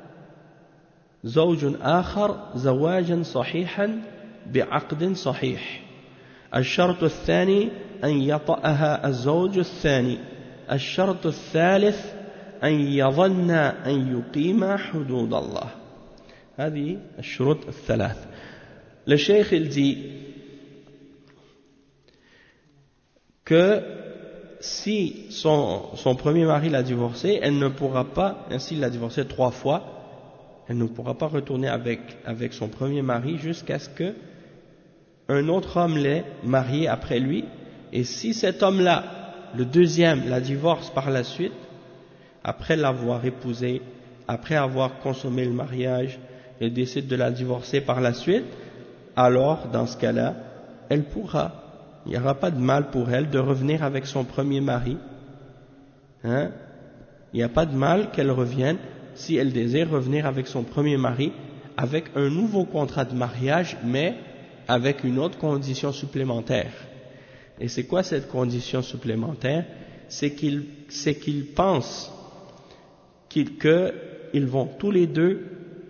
زوج آخر زواجا صحيحا بعقد صحيح الشرط الثاني أن يطأها الزوج الثاني الشرط الثالث أن يظن أن يقيم حدود الله هذه الشروط الثلاث. Le cheikh il dit que si son, son premier mari l'a divorcée, elle ne pourra pas, ainsi il l'a divorcée trois fois, elle ne pourra pas retourner avec, avec son premier mari jusqu'à ce que un autre homme l'ait marié après lui, et si cet homme-là, le deuxième, la divorce par la suite, après l'avoir épousée, après avoir consommé le mariage, et décide de la divorcer par la suite, alors dans ce cas-là, elle pourra, il n'y aura pas de mal pour elle de revenir avec son premier mari, hein? Il n'y a pas de mal qu'elle revienne si elle désire revenir avec son premier mari, avec un nouveau contrat de mariage, mais avec une autre condition supplémentaire. Et c'est quoi cette condition supplémentaire? C'est qu'ils c'est qu'ils pensent qu'ils, qu'ils vont tous les deux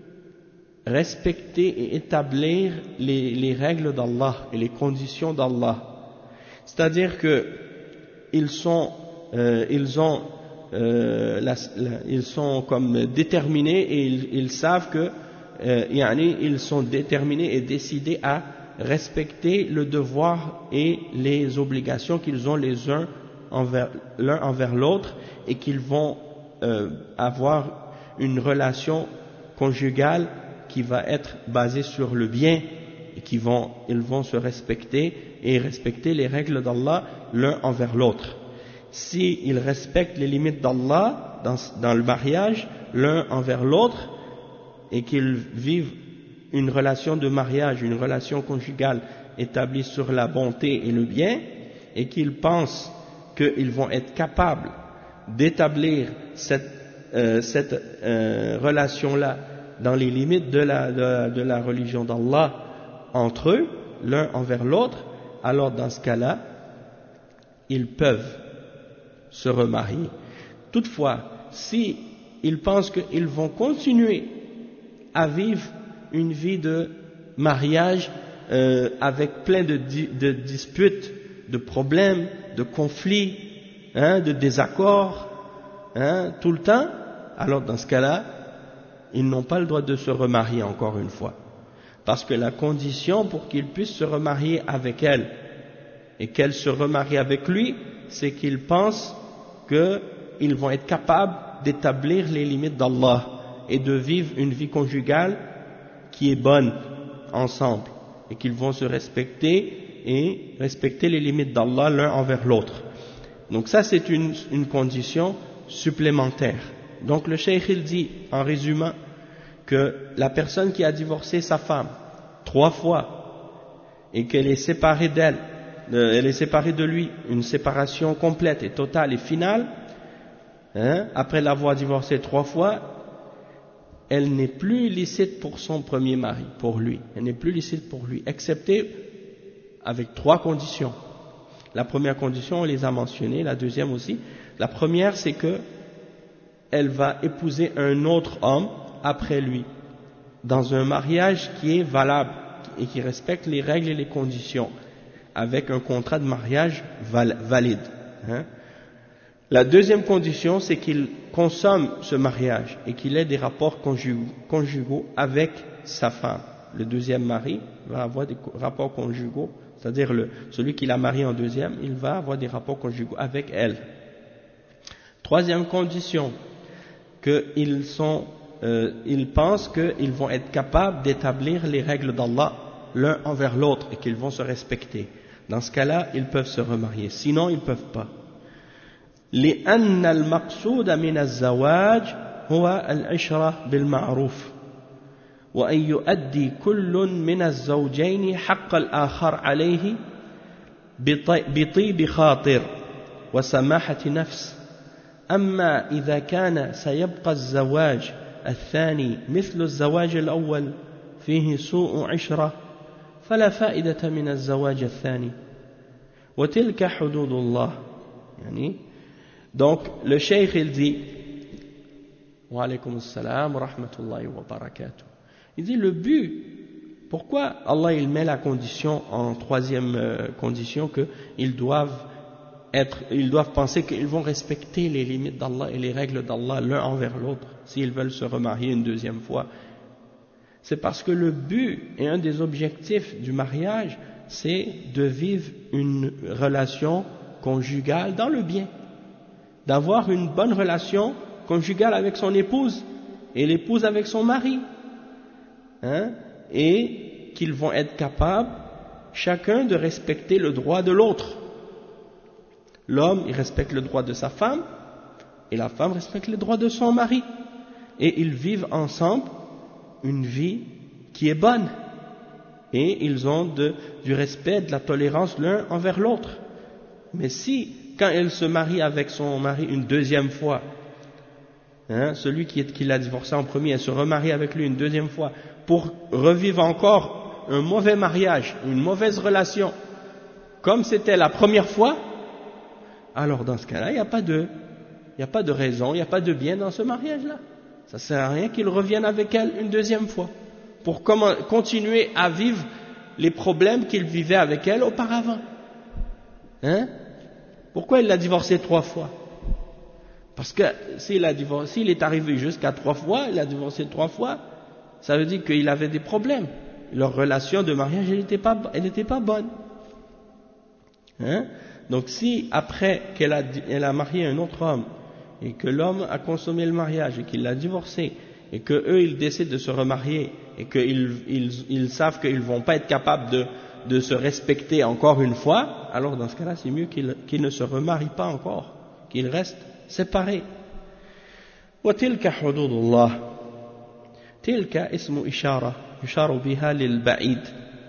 respecter et établir les, les règles d'Allah et les conditions d'Allah. C'est-à-dire que ils sont, euh, ils ont, euh, la, la, ils sont comme déterminés et ils, ils savent que, euh, yani, ils sont déterminés et décidés à respecter le devoir et les obligations qu'ils ont les uns envers l'un envers l'autre et qu'ils vont euh, avoir une relation conjugale qui va être basée sur le bien et qui vont ils vont se respecter et respecter les règles d'Allah l'un envers l'autre. Si ils respectent les limites d'Allah dans, dans le mariage l'un envers l'autre et qu'ils vivent une relation de mariage, une relation conjugale établie sur la bonté et le bien, et qu'ils pensent qu'ils vont être capables d'établir cette, euh, cette euh, relation-là dans les limites de la, de, de la religion d'Allah entre eux, l'un envers l'autre, alors dans ce cas-là, ils peuvent se remarier. Toutefois, si ils pensent qu'ils vont continuer à vivre une vie de mariage euh, avec plein de, de disputes, de problèmes, de conflits, hein, de désaccords, hein, tout le temps, alors dans ce cas-là, ils n'ont pas le droit de se remarier encore une fois. Parce que la condition pour qu'ils puissent se remarier avec elle et qu'elle se remarie avec lui, c'est qu'ils pensent qu'ils vont être capables d'établir les limites d'Allah et de vivre une vie conjugale qui est bonne ensemble et qu'ils vont se respecter et respecter les limites d'Allah l'un envers l'autre. Donc ça c'est une, une condition supplémentaire. Donc le cheikh il dit en résumant que la personne qui a divorcé sa femme trois fois et qu'elle est séparée d'elle, euh, elle est séparée de lui, une séparation complète et totale et finale, hein, après l'avoir divorcée trois fois, elle n'est plus licite pour son premier mari, pour lui. Elle n'est plus licite pour lui, excepté avec trois conditions. La première condition, on les a mentionnées, la deuxième aussi. La première, c'est que elle va épouser un autre homme après lui, dans un mariage qui est valable et qui respecte les règles et les conditions, avec un contrat de mariage val valide. Hein. La deuxième condition, c'est qu'il consomme ce mariage et qu'il ait des rapports conjugaux, conjugaux avec sa femme. Le deuxième mari va avoir des rapports conjugaux, c'est-à-dire le, celui qui l'a marié en deuxième, il va avoir des rapports conjugaux avec elle. Troisième condition, qu'ils sont, euh, ils pensent qu'ils vont être capables d'établir les règles d'Allah l'un envers l'autre et qu'ils vont se respecter. Dans ce cas-là, ils peuvent se remarier. Sinon, ils ne peuvent pas. لأن المقصود من الزواج هو العشرة بالمعروف وأن يؤدي كل من الزوجين حق الآخر عليه بطيب خاطر وسماحة نفس. أما إذا كان سيبقى الزواج الثاني مثل الزواج الأول فيه سوء عشرة فلا فائدة من الزواج الثاني وتلك حدود الله. يعني donc le cheikh il dit wa alaykum assalam wa rahmatullahi wa barakatuh, il dit le but, pourquoi Allah il met la condition en troisième euh, condition qu'ils doivent être, ils doivent penser qu'ils vont respecter les limites d'Allah et les règles d'Allah l'un envers l'autre s'ils veulent se remarier une deuxième fois. C'est parce que le but et un des objectifs du mariage, c'est de vivre une relation conjugale dans le bien, d'avoir une bonne relation conjugale avec son épouse et l'épouse avec son mari, hein, et qu'ils vont être capables chacun de respecter le droit de l'autre. L'homme, il respecte le droit de sa femme et la femme respecte le droit de son mari et ils vivent ensemble une vie qui est bonne et ils ont de, du respect, de la tolérance l'un envers l'autre. Mais si quand elle se marie avec son mari une deuxième fois, hein, celui qui, est, qui l'a divorcé en premier, elle se remarie avec lui une deuxième fois pour revivre encore un mauvais mariage, une mauvaise relation, comme c'était la première fois, alors dans ce cas-là, il n'y a pas de, il n'y a pas de raison, il n'y a pas de bien dans ce mariage-là. Ça ne sert à rien qu'il revienne avec elle une deuxième fois pour comment, continuer à vivre les problèmes qu'il vivait avec elle auparavant. Hein? Pourquoi il l'a divorcé trois fois? Parce que s'il a divorcé, s'il est arrivé jusqu'à trois fois, il a divorcé trois fois, ça veut dire qu'il avait des problèmes. Leur relation de mariage, elle n'était pas, elle n'était pas bonne. Hein? Donc si après qu'elle a, elle a marié un autre homme et que l'homme a consommé le mariage et qu'il l'a divorcé et que eux ils décident de se remarier et qu'ils ils, ils savent qu'ils vont pas être capables de de se respecter encore une fois, alors dans ce cas-là, c'est mieux qu'ils qu'ils ne se remarient pas encore, qu'ils restent séparés. وتلك حدود الله تلك اسم إشارة يشار بها للبعيد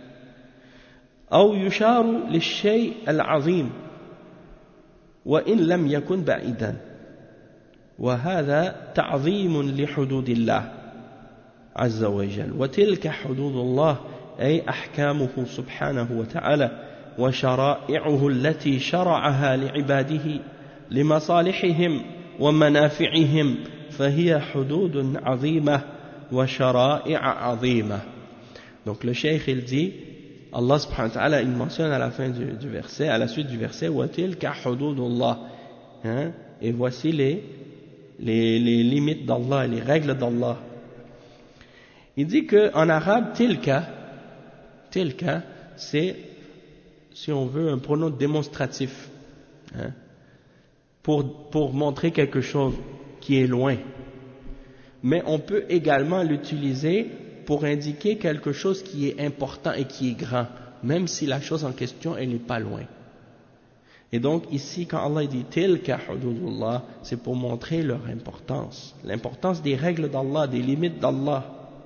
أو يشار للشيء العظيم وإن لم يكن بعيدا وهذا تعظيم لحدود الله عز وجل. وتلك حدود الله أي أحكامه سبحانه وتعالى وشرائعه التي شرعها لعباده لمصالحهم ومنافعهم فهي حدود عظيمة وشرائع عظيمة. Donc le cheikh il dit, Allah subhanahu wa ta'ala il mentionne à la fin du, du verset, à la suite du verset, وَتِلْكَ حُدُودُ اللَّهِ, hein, et voici les, les, les limites d'Allah, les règles d'Allah. Il dit qu'en arabe, tilka, tilka, c'est, si on veut, un pronom démonstratif, hein, pour, pour montrer quelque chose qui est loin. Mais on peut également l'utiliser pour indiquer quelque chose qui est important et qui est grand, même si la chose en question, elle n'est pas loin. Et donc ici, quand Allah dit « Tilka hududullah », c'est pour montrer leur importance, l'importance des règles d'Allah, des limites d'Allah.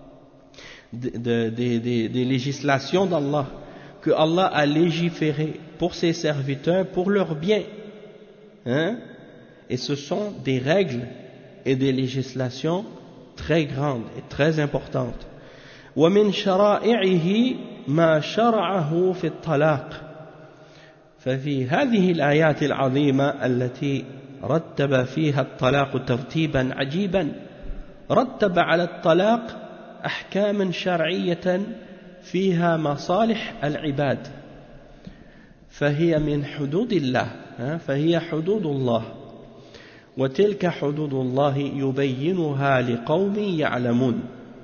de, de, de, de, des législations d'Allah, que Allah a légiféré pour ses serviteurs, pour leur bien. Hein? Et ce sont des règles et des législations très grandes et très importantes. ومن شرائعه ما شرعه في الطلاق. ففي هذه الآيات العظيمة التي رتب فيها الطلاق ترتيبا عجيبا، رتب على الطلاق أحكاما شرعية فيها مصالح العباد، فهي من حدود الله، فهي حدود الله، وتلك حدود الله يبينها لقوم يعلمون،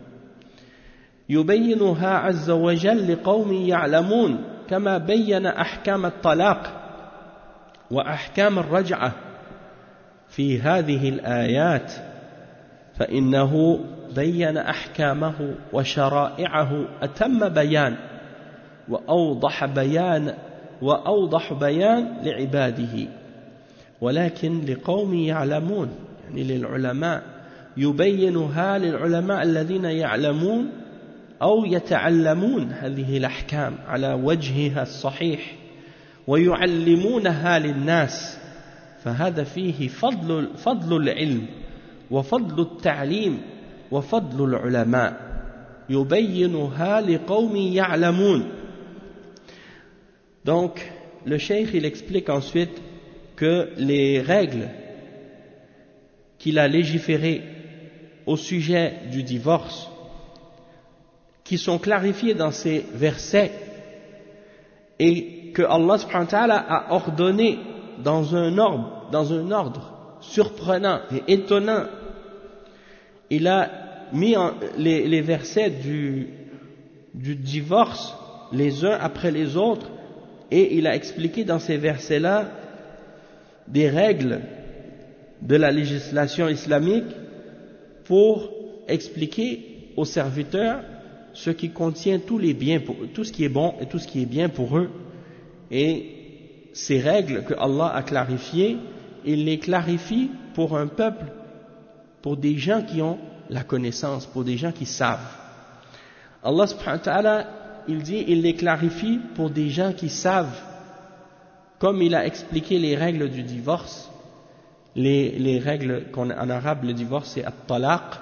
يبينها عز وجل لقوم يعلمون، كما بين أحكام الطلاق وأحكام الرجعة في هذه الآيات، فإنه بين أحكامه وشرائعه أتم بيان وأوضح بيان وأوضح بيان لعباده، ولكن لقوم يعلمون، يعني للعلماء، يبينها للعلماء الذين يعلمون أو يتعلمون هذه الأحكام على وجهها الصحيح ويعلمونها للناس، فهذا فيه فضل, فضل العلم وفضل التعليم وفضل العلماء، يبينها لقوم يعلمون. Donc le cheikh il explique ensuite que les règles qu'il a légiférées au sujet du divorce, qui sont clarifiées dans ces versets et que Allah subhanahu wa ta'ala a ordonné dans un ordre, dans un ordre surprenant et étonnant. Il a mis en, les, les versets du, du divorce les uns après les autres, et il a expliqué dans ces versets-là des règles de la législation islamique pour expliquer aux serviteurs ce qui contient tous les biens, pour, tout ce qui est bon et tout ce qui est bien pour eux. Et ces règles que Allah a clarifiées, il les clarifie pour un peuple, pour des gens qui ont la connaissance, pour des gens qui savent. Allah subhanahu wa ta'ala, il dit, il les clarifie pour des gens qui savent, comme il a expliqué les règles du divorce. Les, les règles qu'on en arabe, le divorce, c'est at-talaq,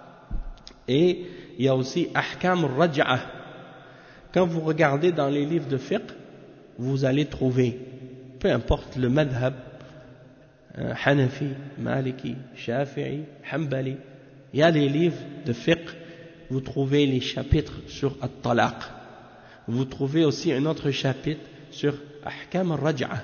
et il y a aussi ahkam al-raj'ah. Quand vous regardez dans les livres de fiqh, vous allez trouver, peu importe le madhab, euh, Hanafi, Maliki, Shafi'i, Hanbali, il y a les livres de fiqh, vous trouvez les chapitres sur at-talaq. Vous trouvez aussi un autre chapitre sur ahkam al-raj'ah,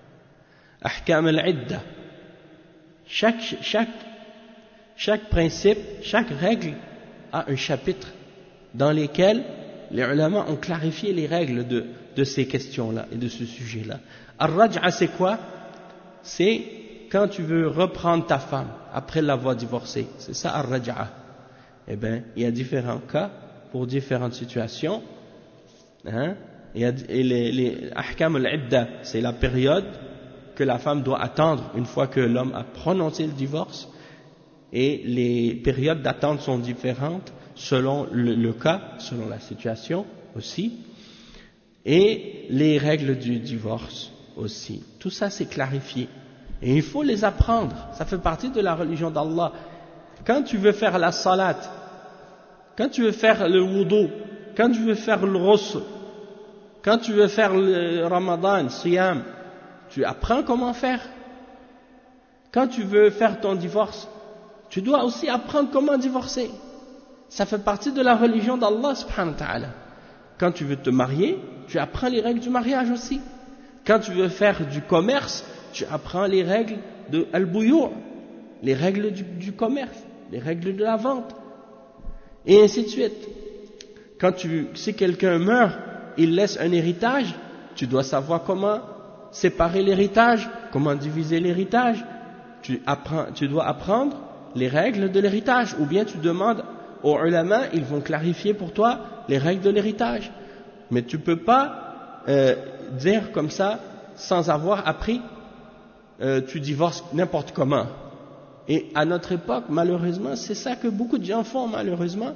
ahkam al-idda. Chaque, chaque, chaque principe, chaque règle a un chapitre dans lesquels les ulama ont clarifié les règles de, de ces questions-là et de ce sujet-là. Al-raj'a, c'est quoi? C'est quand tu veux reprendre ta femme après l'avoir divorcée. C'est ça al-raj'a. Eh bien, il y a différents cas pour différentes situations. Hein? Il y a, et les, les ahkam al-idda, c'est la période que la femme doit attendre une fois que l'homme a prononcé le divorce. Et les périodes d'attente sont différentes selon le, le cas, selon la situation aussi, et les règles du divorce aussi. Tout ça c'est clarifié et il faut les apprendre, ça fait partie de la religion d'Allah. Quand tu veux faire la salat, quand tu veux faire le wudu, quand tu veux faire le ghusl, quand tu veux faire le ramadan, siyam, tu apprends comment faire. Quand tu veux faire ton divorce, tu dois aussi apprendre comment divorcer. Ça fait partie de la religion d'Allah subhanahu wa ta'ala. Quand tu veux te marier, tu apprends les règles du mariage aussi. Quand tu veux faire du commerce, tu apprends les règles de al-buyu', les règles du, du commerce, les règles de la vente, et ainsi de suite. Quand tu, si quelqu'un meurt, il laisse un héritage, tu dois savoir comment séparer l'héritage, comment diviser l'héritage. Tu, apprends, tu dois apprendre les règles de l'héritage, ou bien tu demandes aux ulama, ils vont clarifier pour toi les règles de l'héritage. Mais tu ne peux pas euh, dire comme ça, sans avoir appris, euh, tu divorces n'importe comment. Et à notre époque, malheureusement, c'est ça que beaucoup de gens font, malheureusement.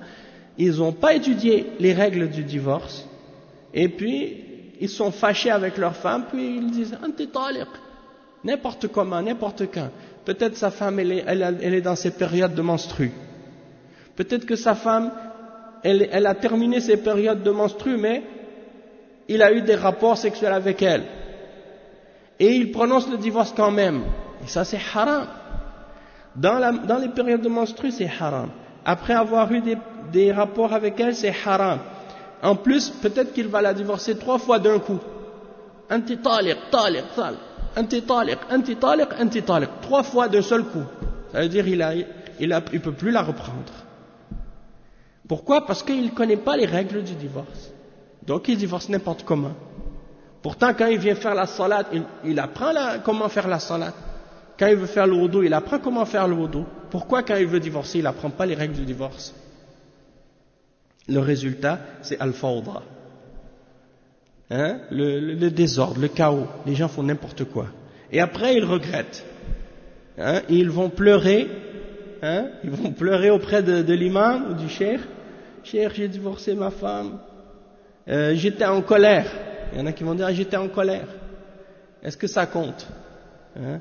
ils n'ont pas étudié les règles du divorce, et puis ils sont fâchés avec leur femme, puis ils disent « Anti taliq », n'importe comment, n'importe quand. Peut-être sa femme, elle est, elle, a, elle est dans ses périodes de menstrues. Peut-être que sa femme, elle, elle a terminé ses périodes de menstrues, mais il a eu des rapports sexuels avec elle. Et il prononce le divorce quand même. Et ça, c'est haram. Dans, la, dans les périodes de menstrues, c'est haram. Après avoir eu des, des rapports avec elle, c'est haram. En plus, peut-être qu'il va la divorcer trois fois d'un coup. Anti taliq, taliq, taliq. Anti taliq, anti taliq, anti taliq. Trois fois d'un seul coup. Ça veut dire qu'il a, il a, il peut plus la reprendre. Pourquoi? Parce qu'il ne connaît pas les règles du divorce. Donc il divorce n'importe comment. Pourtant, quand il vient faire la salat, il, il apprend la, comment faire la salat. Quand il veut faire le wudu, il apprend comment faire le wudu. Pourquoi quand il veut divorcer, il n'apprend pas les règles du divorce? Le résultat, c'est al-fawda. Hein? Le, le, le désordre, le chaos. Les gens font n'importe quoi. Et après, ils regrettent. Hein? Ils vont pleurer. Hein? Ils vont pleurer auprès de, de l'imam ou du cheikh. Cheikh, j'ai divorcé ma femme. Euh, j'étais en colère. Il y en a qui vont dire, ah, j'étais en colère. Est-ce que ça compte? Hein?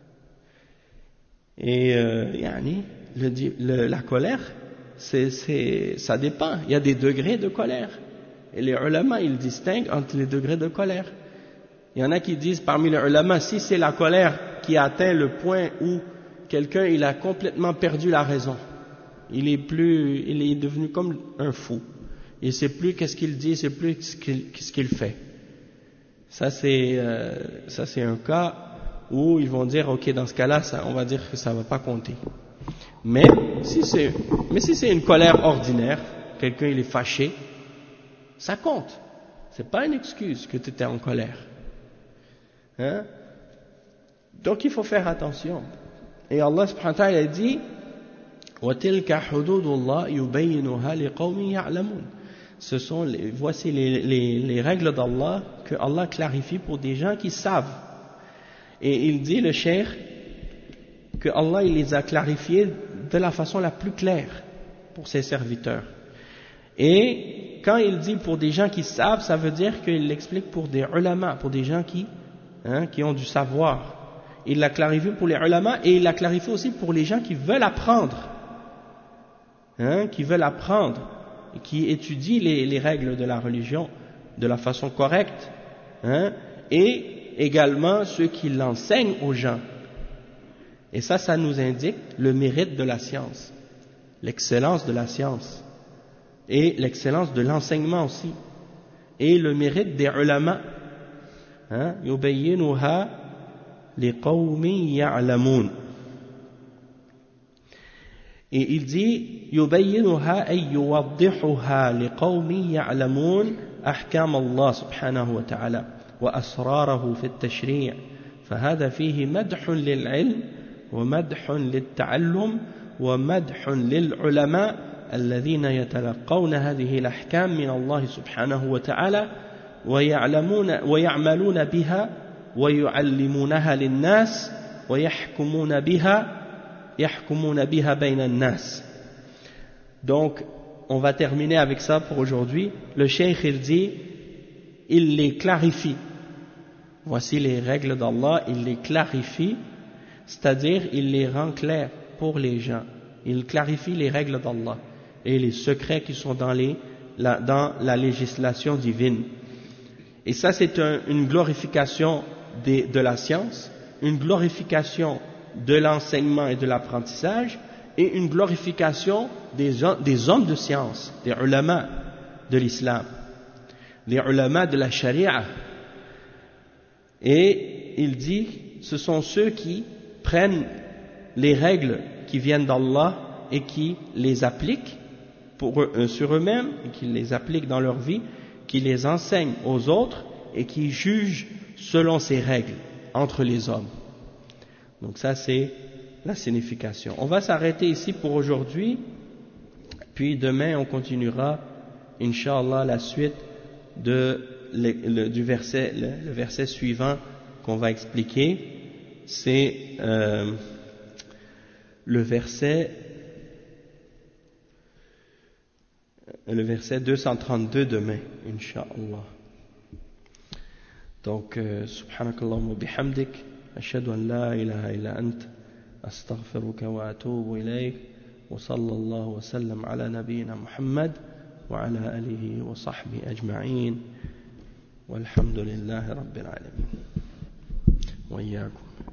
Et euh, yani, le, le, la colère, c'est, c'est, ça dépend. Il y a des degrés de colère. Et les ulama, ils distinguent entre les degrés de colère. Il y en a qui disent, parmi les ulama, si c'est la colère qui atteint le point où quelqu'un, il a complètement perdu la raison. Il est plus, il est devenu comme un fou. Il ne sait plus qu'est-ce qu'il dit, il ne sait plus ce qu'il, ce qu'il fait. Ça c'est, euh, ça c'est un cas où ils vont dire, ok, dans ce cas-là, ça, on va dire que ça ne va pas compter. Mais si c'est, mais si c'est une colère ordinaire, quelqu'un il est fâché, ça compte. C'est pas une excuse que tu étais en colère. Hein? Donc il faut faire attention. Et Allah subhanahu wa ta'ala a dit, وَتِلْكَ حُدُودُ اللَّهِ يُبَيِّنُهَا لِقَوْمٍ يَعْلَمُونَ. Ce sont les, voici les, les, les règles d'Allah que Allah clarifie pour des gens qui savent. Et il dit, le cheikh, que Allah il les a clarifiés de la façon la plus claire pour ses serviteurs. Et quand il dit pour des gens qui savent, ça veut dire qu'il l'explique pour des ulama, pour des gens qui, hein, qui ont du savoir. Il l'a clarifié pour les ulama et il l'a clarifié aussi pour les gens qui veulent apprendre, hein, qui veulent apprendre, et qui étudient les, les règles de la religion de la façon correcte, hein, et également ceux qui l'enseignent aux gens. Et ça, ça nous indique le mérite de la science, l'excellence de la science, et l'excellence de l'enseignement aussi, et le mérite des ulama. Hein, yubayyinuha liqawmin ya'lamun. Et il dit يبينها أي يوضحها لقوم يعلمون أحكام الله سبحانه وتعالى وأسراره في التشريع فهذا فيه مدح للعلم ومدح للتعلم ومدح للعلماء الذين يتلقون هذه الأحكام من الله سبحانه وتعالى ويعلمون ويعملون بها ويعلمونها للناس ويحكمون بها يحكمون بها بين الناس. Donc, on va terminer avec ça pour aujourd'hui. Le cheikh, il dit, il les clarifie. Voici les règles d'Allah, il les clarifie, c'est-à-dire il les rend claires pour les gens. Il clarifie les règles d'Allah et les secrets qui sont dans, les, la, dans la législation divine. Et ça, c'est un, une glorification des, de la science, une glorification de l'enseignement et de l'apprentissage, et une glorification des, des hommes de science, des ulama de l'islam, des ulama de la charia. Et il dit, ce sont ceux qui prennent les règles qui viennent d'Allah et qui les appliquent pour eux, sur eux-mêmes, et qui les appliquent dans leur vie, qui les enseignent aux autres et qui jugent selon ces règles entre les hommes. Donc ça c'est la signification. On va s'arrêter ici pour aujourd'hui, puis demain on continuera, Inch'Allah, la suite de, le, le, du verset, le, le verset suivant qu'on va expliquer, c'est euh, le verset le verset deux cent trente-deux demain, Inch'Allah. Donc, euh, subhanakallahumma bihamdik, ashhadu an la ilaha illa ant, astaghfiruka wa atubu ilayk, wa sallallahu wa sallam ala nabiyyina Muhammad, wa ala alihi wa sahbihi ajma'in, walhamdulillahi rabbil alamin. Wa iyyakum.